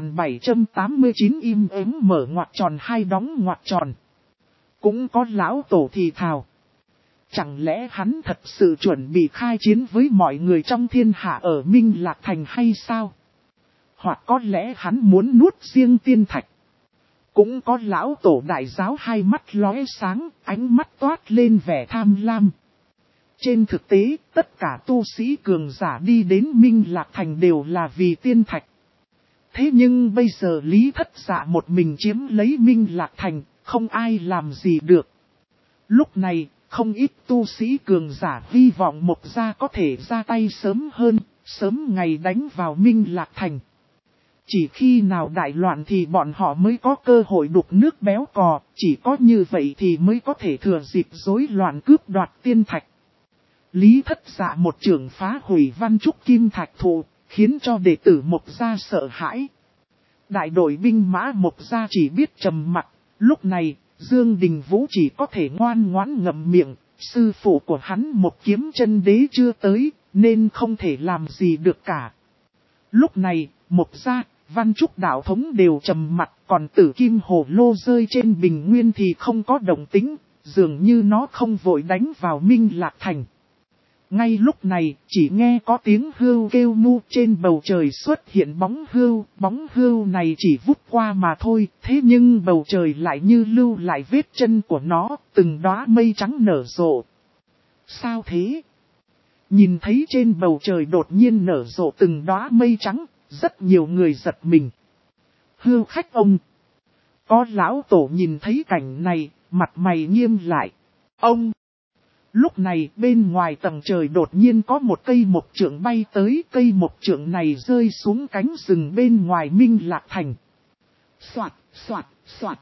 3789 im ắng mở ngoặc tròn hai đóng ngoặc tròn. Cũng có lão tổ thì thào. Chẳng lẽ hắn thật sự chuẩn bị khai chiến với mọi người trong thiên hạ ở Minh Lạc Thành hay sao? Hoặc có lẽ hắn muốn nuốt riêng tiên thạch. Cũng có lão tổ đại giáo hai mắt lóe sáng, ánh mắt toát lên vẻ tham lam. Trên thực tế, tất cả tu sĩ cường giả đi đến Minh Lạc Thành đều là vì tiên thạch. Thế nhưng bây giờ Lý Thất Dạ một mình chiếm lấy Minh Lạc Thành, không ai làm gì được. Lúc này, không ít tu sĩ cường giả hy vọng Mộc Gia có thể ra tay sớm hơn, sớm ngày đánh vào Minh Lạc Thành. Chỉ khi nào đại loạn thì bọn họ mới có cơ hội đục nước béo cò, chỉ có như vậy thì mới có thể thừa dịp rối loạn cướp đoạt tiên thạch. Lý Thất Dạ một trưởng phá hủy Văn Trúc Kim Thạch Thụ, khiến cho đệ tử Mộc Gia sợ hãi. Đại đội binh mã Mộc Gia chỉ biết trầm mặc, lúc này, Dương Đình Vũ chỉ có thể ngoan ngoãn ngậm miệng, sư phụ của hắn Một Kiếm Chân Đế chưa tới, nên không thể làm gì được cả. Lúc này, Mộc Gia, Văn Trúc đạo thống đều trầm mặc, còn Tử Kim Hồ Lô rơi trên bình nguyên thì không có động tĩnh, dường như nó không vội đánh vào Minh Lạc Thành. Ngay lúc này, chỉ nghe có tiếng hươu kêu mu, trên bầu trời xuất hiện bóng hươu này chỉ vút qua mà thôi, thế nhưng bầu trời lại như lưu lại vết chân của nó, từng đóa mây trắng nở rộ. Sao thế? Nhìn thấy trên bầu trời đột nhiên nở rộ từng đóa mây trắng, rất nhiều người giật mình. Hươu khách ông! Có lão tổ nhìn thấy cảnh này, mặt mày nghiêm lại. Ông! Lúc này bên ngoài tầng trời đột nhiên có một cây mộc trượng bay tới, cây mộc trượng này rơi xuống cánh rừng bên ngoài Minh Lạc Thành. Soạt, soạt, soạt.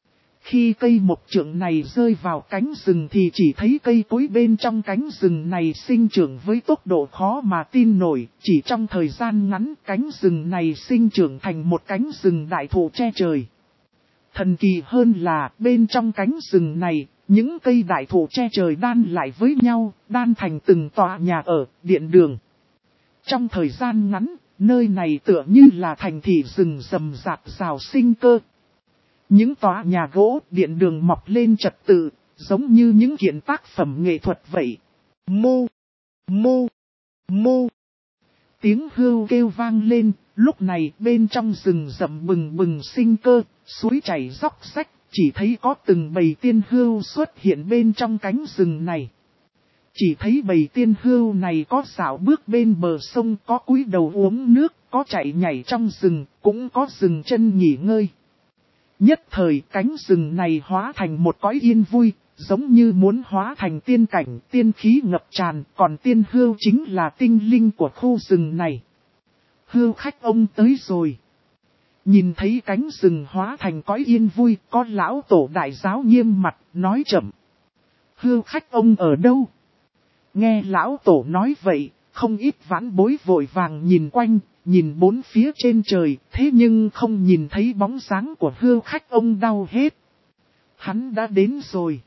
Khi cây mộc trượng này rơi vào cánh rừng thì chỉ thấy cây cối bên trong cánh rừng này sinh trưởng với tốc độ khó mà tin nổi, chỉ trong thời gian ngắn cánh rừng này sinh trưởng thành một cánh rừng đại thụ che trời. Thần kỳ hơn là bên trong cánh rừng này, những cây đại thụ che trời đan lại với nhau, đan thành từng tòa nhà ở, điện đường. Trong thời gian ngắn, nơi này tựa như là thành thị rừng rầm rạp rào sinh cơ. Những tòa nhà gỗ, điện đường mọc lên trật tự, giống như những kiện tác phẩm nghệ thuật vậy. Mô, mô, mô. Tiếng hươu kêu vang lên, lúc này bên trong rừng rậm bừng bừng sinh cơ, suối chảy róc rách, chỉ thấy có từng bầy tiên hươu xuất hiện bên trong cánh rừng này. Chỉ thấy bầy tiên hươu này có dạo bước bên bờ sông, có cúi đầu uống nước, có chạy nhảy trong rừng, cũng có dừng chân nghỉ ngơi. Nhất thời cánh rừng này hóa thành một cõi yên vui, giống như muốn hóa thành tiên cảnh, tiên khí ngập tràn, còn tiên hươu chính là tinh linh của khu rừng này. Hươu khách ông tới rồi. Nhìn thấy cánh rừng hóa thành cõi yên vui, có lão tổ đại giáo nghiêm mặt, nói chậm. Hươu khách ông ở đâu? Nghe lão tổ nói vậy, không ít vãn bối vội vàng nhìn quanh, nhìn bốn phía trên trời, thế nhưng không nhìn thấy bóng dáng của hươu khách ông đâu hết. Hắn đã đến rồi.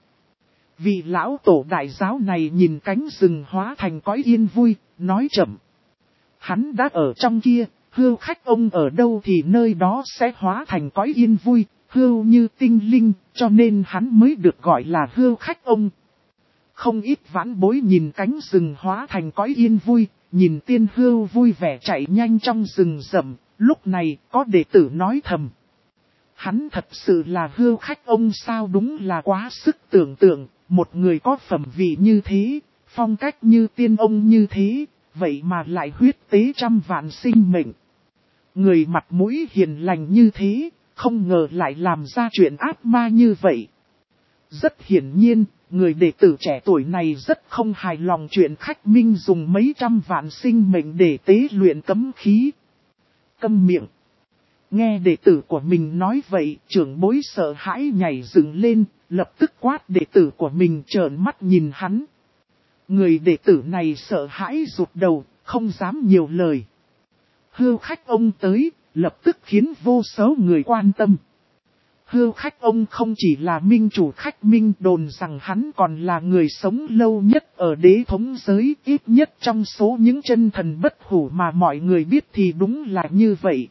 Vị lão tổ đại giáo này nhìn cánh rừng hóa thành cõi yên vui, nói chậm. Hắn đã ở trong kia, hươu khách ông ở đâu thì nơi đó sẽ hóa thành cõi yên vui, hươu như tinh linh, cho nên hắn mới được gọi là hươu khách ông. Không ít vãn bối nhìn cánh rừng hóa thành cõi yên vui, nhìn tiên hưu vui vẻ chạy nhanh trong rừng rậm, lúc này có đệ tử nói thầm. Hắn thật sự là hưu khách ông sao, đúng là quá sức tưởng tượng, một người có phẩm vị như thế, phong cách như tiên ông như thế, vậy mà lại huyết tế trăm vạn sinh mệnh. Người mặt mũi hiền lành như thế, không ngờ lại làm ra chuyện ác ma như vậy. Rất hiển nhiên, người đệ tử trẻ tuổi này rất không hài lòng chuyện khách minh dùng mấy trăm vạn sinh mệnh để tế luyện cấm khí. Câm miệng. Nghe đệ tử của mình nói vậy, trưởng bối sợ hãi nhảy dựng lên, lập tức quát đệ tử của mình trợn mắt nhìn hắn. Người đệ tử này sợ hãi rụt đầu, không dám nhiều lời. Hưu khách ông tới, lập tức khiến vô số người quan tâm. Hưu khách ông không chỉ là minh chủ khách minh, đồn rằng hắn còn là người sống lâu nhất ở đế thống giới, ít nhất trong số những chân thần bất hủ mà mọi người biết thì đúng là như vậy.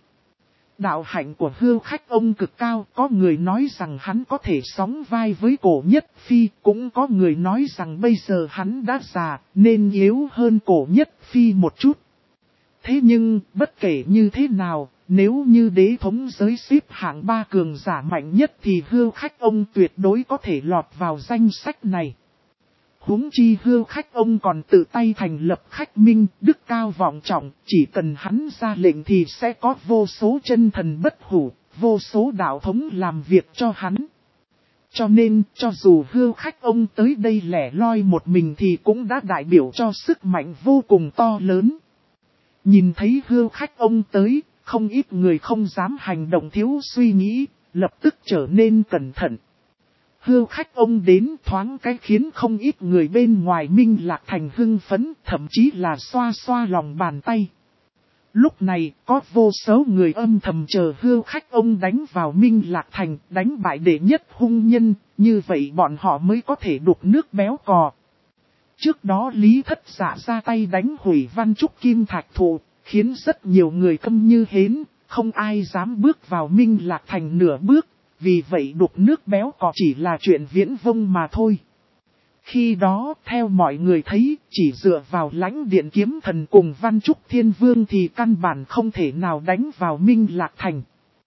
Đạo hạnh của hưu khách ông cực cao, có người nói rằng hắn có thể sóng vai với cổ nhất phi, cũng có người nói rằng bây giờ hắn đã già, nên yếu hơn cổ nhất phi một chút. Thế nhưng, bất kể như thế nào, nếu như đế thống giới xếp hạng 3 cường giả mạnh nhất thì hưu khách ông tuyệt đối có thể lọt vào danh sách này. Huống chi hưu khách ông còn tự tay thành lập khách minh, đức cao vọng trọng, chỉ cần hắn ra lệnh thì sẽ có vô số chân thần bất hủ, vô số đạo thống làm việc cho hắn. Cho nên, cho dù hưu khách ông tới đây lẻ loi một mình thì cũng đã đại biểu cho sức mạnh vô cùng to lớn. Nhìn thấy hưu khách ông tới, không ít người không dám hành động thiếu suy nghĩ, lập tức trở nên cẩn thận. Hưu khách ông đến thoáng cái khiến không ít người bên ngoài Minh Lạc Thành hưng phấn, thậm chí là xoa xoa lòng bàn tay. Lúc này, có vô số người âm thầm chờ hưu khách ông đánh vào Minh Lạc Thành, đánh bại đệ nhất hung nhân, như vậy bọn họ mới có thể đục nước béo cò. Trước đó Lý Thất Dạ ra tay đánh hủy Văn Trúc Kim Thạch Thụ, khiến rất nhiều người câm như hến, không ai dám bước vào Minh Lạc Thành nửa bước, vì vậy đục nước béo cò chỉ là chuyện viễn vông mà thôi. Khi đó, theo mọi người thấy, chỉ dựa vào lãnh điện kiếm thần cùng Văn Trúc Thiên Vương thì căn bản không thể nào đánh vào Minh Lạc Thành.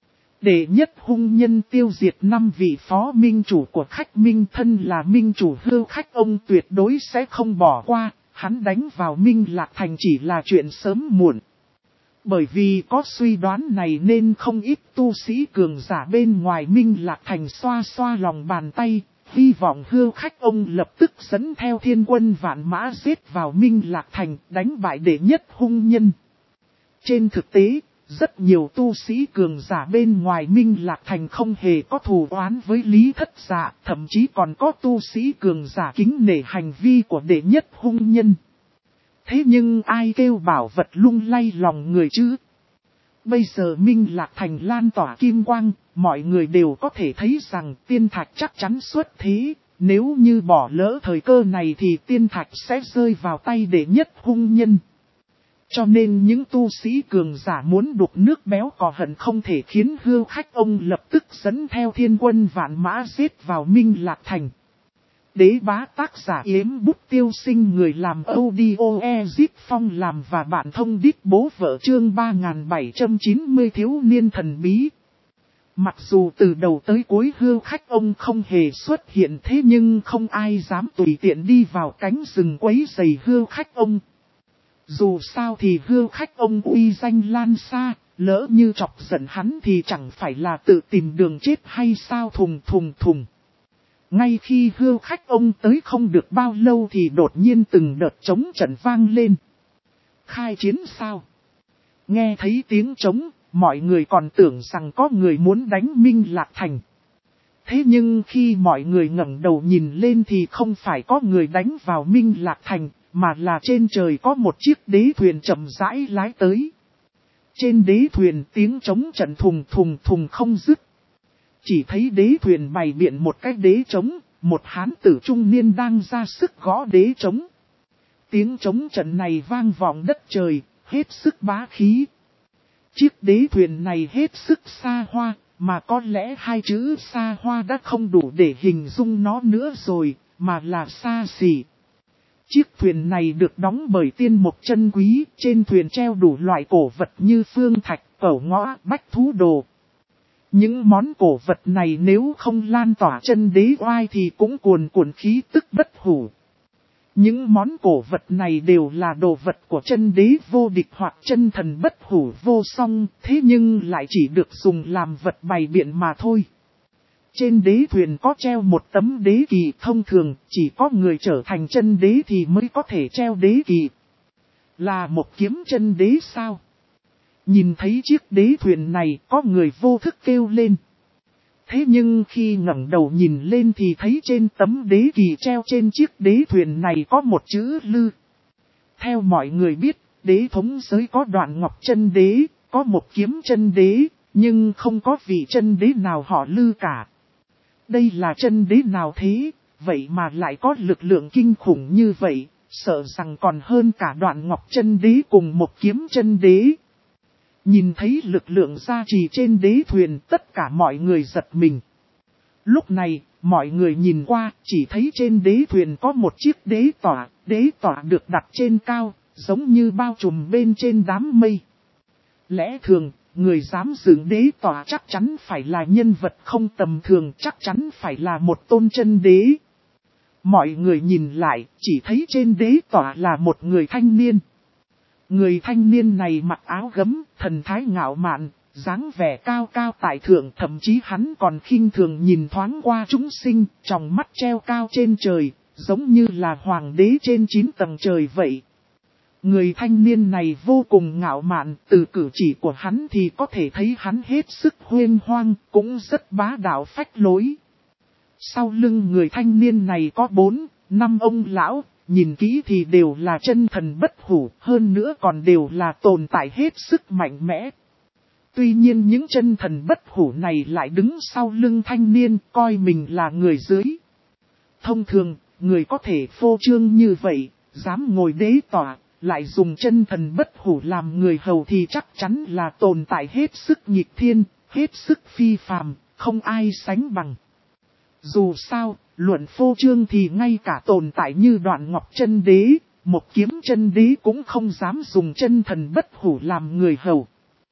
Đệ nhất hung nhân tiêu diệt 5 vị phó minh chủ của khách minh, thân là minh chủ hưu khách ông tuyệt đối sẽ không bỏ qua, hắn đánh vào Minh Lạc Thành chỉ là chuyện sớm muộn. Bởi vì có suy đoán này nên không ít tu sĩ cường giả bên ngoài Minh Lạc Thành xoa xoa lòng bàn tay, hy vọng hưu khách ông lập tức dẫn theo thiên quân vạn mã giết vào Minh Lạc Thành, đánh bại đệ nhất hung nhân. Trên thực tế, rất nhiều tu sĩ cường giả bên ngoài Minh Lạc Thành không hề có thù oán với Lý Thất Dạ, thậm chí còn có tu sĩ cường giả kính nể hành vi của đệ nhất hung nhân. Thế nhưng ai kêu bảo vật lung lay lòng người chứ? Bây giờ Minh Lạc Thành lan tỏa kim quang, mọi người đều có thể thấy rằng tiên thạch chắc chắn xuất thế. Nếu như bỏ lỡ thời cơ này thì tiên thạch sẽ rơi vào tay đệ nhất hung nhân. Cho nên những tu sĩ cường giả muốn đục nước béo cò hận không thể khiến hưu khách ông lập tức dẫn theo thiên quân vạn mã giết vào Minh Lạc Thành. Đế bá tác giả Yếm Bút Tiêu Sinh, người làm audio Ezip Phong làm và bạn thông đít bố vợ, chương 3790 thiếu niên thần bí. Mặc dù từ đầu tới cuối hưu khách ông không hề xuất hiện, thế nhưng không ai dám tùy tiện đi vào cánh rừng quấy rầy hưu khách ông. Dù sao thì hưu khách ông uy danh lan xa, lỡ như chọc giận hắn thì chẳng phải là tự tìm đường chết hay sao? Thùng thùng thùng. Ngay khi hưu khách ông tới không được bao lâu thì đột nhiên từng đợt trống trận vang lên. Khai chiến sao? Nghe thấy tiếng trống, mọi người còn tưởng rằng có người muốn đánh Minh Lạc Thành. Thế nhưng khi mọi người ngẩng đầu nhìn lên thì không phải có người đánh vào Minh Lạc Thành, mà là trên trời có một chiếc đế thuyền chậm rãi lái tới. Trên đế thuyền tiếng trống trận thùng thùng thùng không dứt. Chỉ thấy đế thuyền bày biện một cái đế trống, một hán tử trung niên đang ra sức gõ đế trống. Tiếng trống trận này vang vọng đất trời, hết sức bá khí. Chiếc đế thuyền này hết sức xa hoa, mà có lẽ hai chữ xa hoa đã không đủ để hình dung nó nữa rồi, mà là xa xỉ, Chiếc thuyền này được đóng bởi tiên mục chân quý, trên thuyền treo đủ loại cổ vật như phương thạch, cẩu ngõ, bách thú đồ. Những món cổ vật này nếu không lan tỏa chân đế oai thì cũng cuồn cuộn khí tức bất hủ. Những món cổ vật này đều là đồ vật của chân đế vô địch hoặc chân thần bất hủ vô song, thế nhưng lại chỉ được dùng làm vật bày biện mà thôi. Trên đế thuyền có treo một tấm đế kỳ, thông thường chỉ có người trở thành chân đế thì mới có thể treo đế kỳ. Là một kiếm chân đế sao? Nhìn thấy chiếc đế thuyền này có người vô thức kêu lên. Thế nhưng khi ngẩng đầu nhìn lên thì thấy trên tấm đế kỳ treo trên chiếc đế thuyền này có một chữ Lư. Theo mọi người biết, đế thống giới có Đoạn Ngọc chân đế, có một kiếm chân đế, nhưng không có vị chân đế nào họ Lư cả. Đây là chân đế nào thế, vậy mà lại có lực lượng kinh khủng như vậy, sợ rằng còn hơn cả Đoạn Ngọc chân đế cùng một kiếm chân đế. Nhìn thấy lực lượng gia trì trên đế thuyền, tất cả mọi người giật mình. Lúc này, mọi người nhìn qua, chỉ thấy trên đế thuyền có một chiếc đế tỏa được đặt trên cao, giống như bao trùm bên trên đám mây. Lẽ thường, người dám dựng đế tỏa chắc chắn phải là nhân vật không tầm thường, chắc chắn phải là một tôn chân đế. Mọi người nhìn lại, chỉ thấy trên đế tỏa là một người thanh niên. Người thanh niên này mặc áo gấm, thần thái ngạo mạn, dáng vẻ cao cao tại thượng, thậm chí hắn còn khinh thường nhìn thoáng qua chúng sinh, tròng mắt treo cao trên trời, giống như là hoàng đế trên 9 tầng trời vậy. Người thanh niên này vô cùng ngạo mạn, từ cử chỉ của hắn thì có thể thấy hắn hết sức huênh hoang, cũng rất bá đạo phách lối. Sau lưng người thanh niên này có 4-5 ông lão. Nhìn kỹ thì đều là chân thần bất hủ, hơn nữa còn đều là tồn tại hết sức mạnh mẽ. Tuy nhiên những chân thần bất hủ này lại đứng sau lưng thanh niên, coi mình là người dưới. Thông thường, người có thể phô trương như vậy, dám ngồi đế tỏa, lại dùng chân thần bất hủ làm người hầu thì chắc chắn là tồn tại hết sức nghịch thiên, hết sức phi phàm, không ai sánh bằng. Dù sao, luận phô trương thì ngay cả tồn tại như Đoạn Ngọc chân đế, một kiếm chân đế cũng không dám dùng chân thần bất hủ làm người hầu.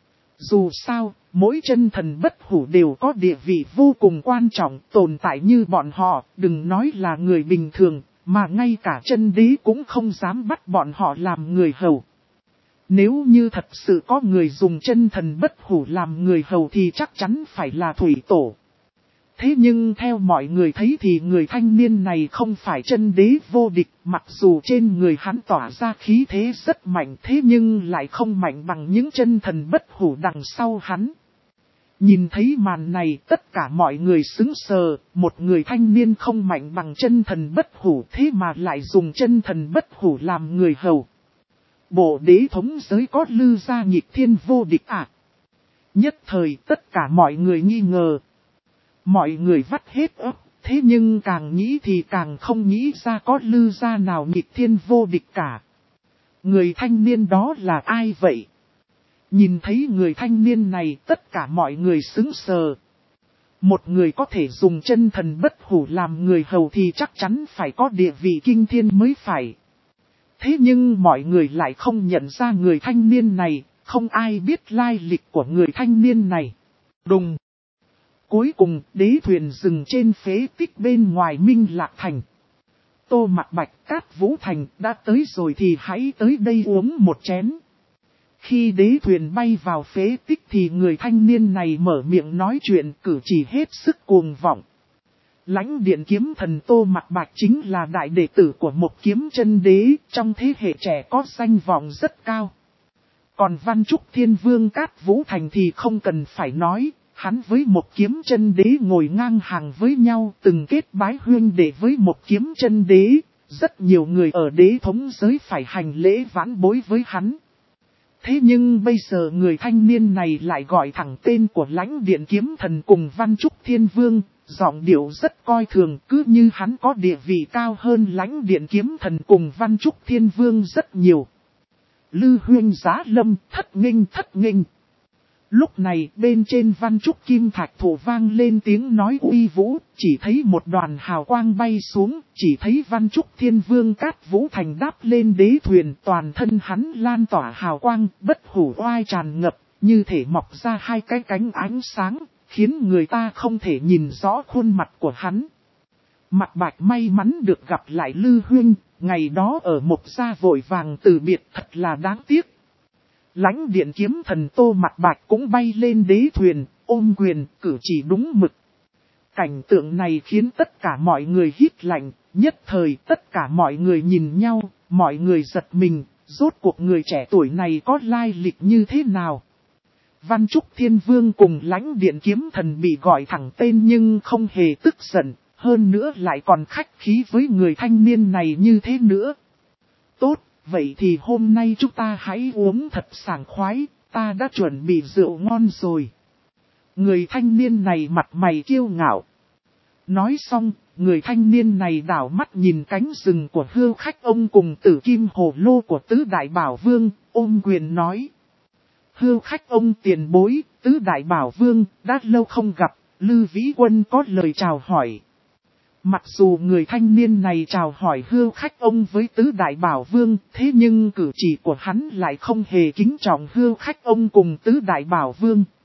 Dù sao, mỗi chân thần bất hủ đều có địa vị vô cùng quan trọng, tồn tại như bọn họ, đừng nói là người bình thường, mà ngay cả chân đế cũng không dám bắt bọn họ làm người hầu. Nếu như thật sự có người dùng chân thần bất hủ làm người hầu thì chắc chắn phải là thủy tổ. Thế nhưng theo mọi người thấy thì người thanh niên này không phải chân đế vô địch, mặc dù trên người hắn tỏa ra khí thế rất mạnh, thế nhưng lại không mạnh bằng những chân thần bất hủ đằng sau hắn. Nhìn thấy màn này, tất cả mọi người sững sờ, một người thanh niên không mạnh bằng chân thần bất hủ thế mà lại dùng chân thần bất hủ làm người hầu. Bộ đế thống giới có Lư gia nghịch thiên vô địch à? Nhất thời tất cả mọi người nghi ngờ. Mọi người vắt hết óc, thế nhưng càng nghĩ thì càng không nghĩ ra có Lư gia nào nghịch thiên vô địch cả. Người thanh niên đó là ai vậy? Nhìn thấy người thanh niên này, tất cả mọi người sững sờ. Một người có thể dùng chân thần bất hủ làm người hầu thì chắc chắn phải có địa vị kinh thiên mới phải. Thế nhưng mọi người lại không nhận ra người thanh niên này, không ai biết lai lịch của người thanh niên này. Đùng! Cuối cùng, đế thuyền dừng trên phế tích bên ngoài Minh Lạc Thành. Tô Mặc Bạch, Cát Vũ Thành đã tới rồi thì hãy tới đây uống một chén. Khi đế thuyền bay vào phế tích thì người thanh niên này mở miệng nói chuyện, cử chỉ hết sức cuồng vọng. Lãnh điện kiếm thần Tô Mặc Bạch chính là đại đệ tử của một kiếm chân đế, trong thế hệ trẻ có danh vọng rất cao. Còn Văn Trúc Thiên Vương Cát Vũ Thành thì không cần phải nói, hắn với một kiếm chân đế ngồi ngang hàng với nhau, từng kết bái huyên đệ với một kiếm chân đế, rất nhiều người ở đế thống giới phải hành lễ vãn bối với hắn. Thế nhưng bây giờ người thanh niên này lại gọi thẳng tên của lãnh điện kiếm thần cùng Văn Trúc Thiên Vương, giọng điệu rất coi thường, cứ như hắn có địa vị cao hơn lãnh điện kiếm thần cùng Văn Trúc Thiên Vương rất nhiều. Lư huyên giá lâm, thất nghênh. Lúc này bên trên văn trúc kim thạch thổ vang lên tiếng nói uy vũ, chỉ thấy một đoàn hào quang bay xuống, chỉ thấy văn trúc thiên vương Cát Vũ Thành đáp lên đế thuyền, toàn thân hắn lan tỏa hào quang, bất hủ oai tràn ngập, như thể mọc ra hai cái cánh ánh sáng, khiến người ta không thể nhìn rõ khuôn mặt của hắn. Mạc Bạch may mắn được gặp lại Lư Huynh, ngày đó ở Mộc Gia vội vàng từ biệt thật là đáng tiếc. Lãnh điện kiếm thần Tô Mạc Bạch cũng bay lên đế thuyền, ôm quyền, cử chỉ đúng mực. Cảnh tượng này khiến tất cả mọi người hít lạnh, nhất thời tất cả mọi người nhìn nhau, mọi người giật mình, rốt cuộc người trẻ tuổi này có lai lịch như thế nào. Văn Trúc Thiên Vương cùng lãnh điện kiếm thần bị gọi thẳng tên nhưng không hề tức giận, hơn nữa lại còn khách khí với người thanh niên này như thế nữa. Tốt, vậy thì hôm nay chúng ta hãy uống thật sảng khoái, ta đã chuẩn bị rượu ngon rồi. Người thanh niên này mặt mày kiêu ngạo. Nói xong, người thanh niên này đảo mắt nhìn cánh rừng của Hưu Khách ông cùng Tử Kim Hồ Lô của Tứ Đại Bảo Vương, ôm quyền nói. Hưu Khách ông tiền bối, Tứ Đại Bảo Vương, đã lâu không gặp, Lư Vĩ Quân có lời chào hỏi. Mặc dù người thanh niên này chào hỏi Hưu Khách ông với Tứ Đại Bảo Vương, thế nhưng cử chỉ của hắn lại không hề kính trọng Hưu Khách ông cùng Tứ Đại Bảo Vương.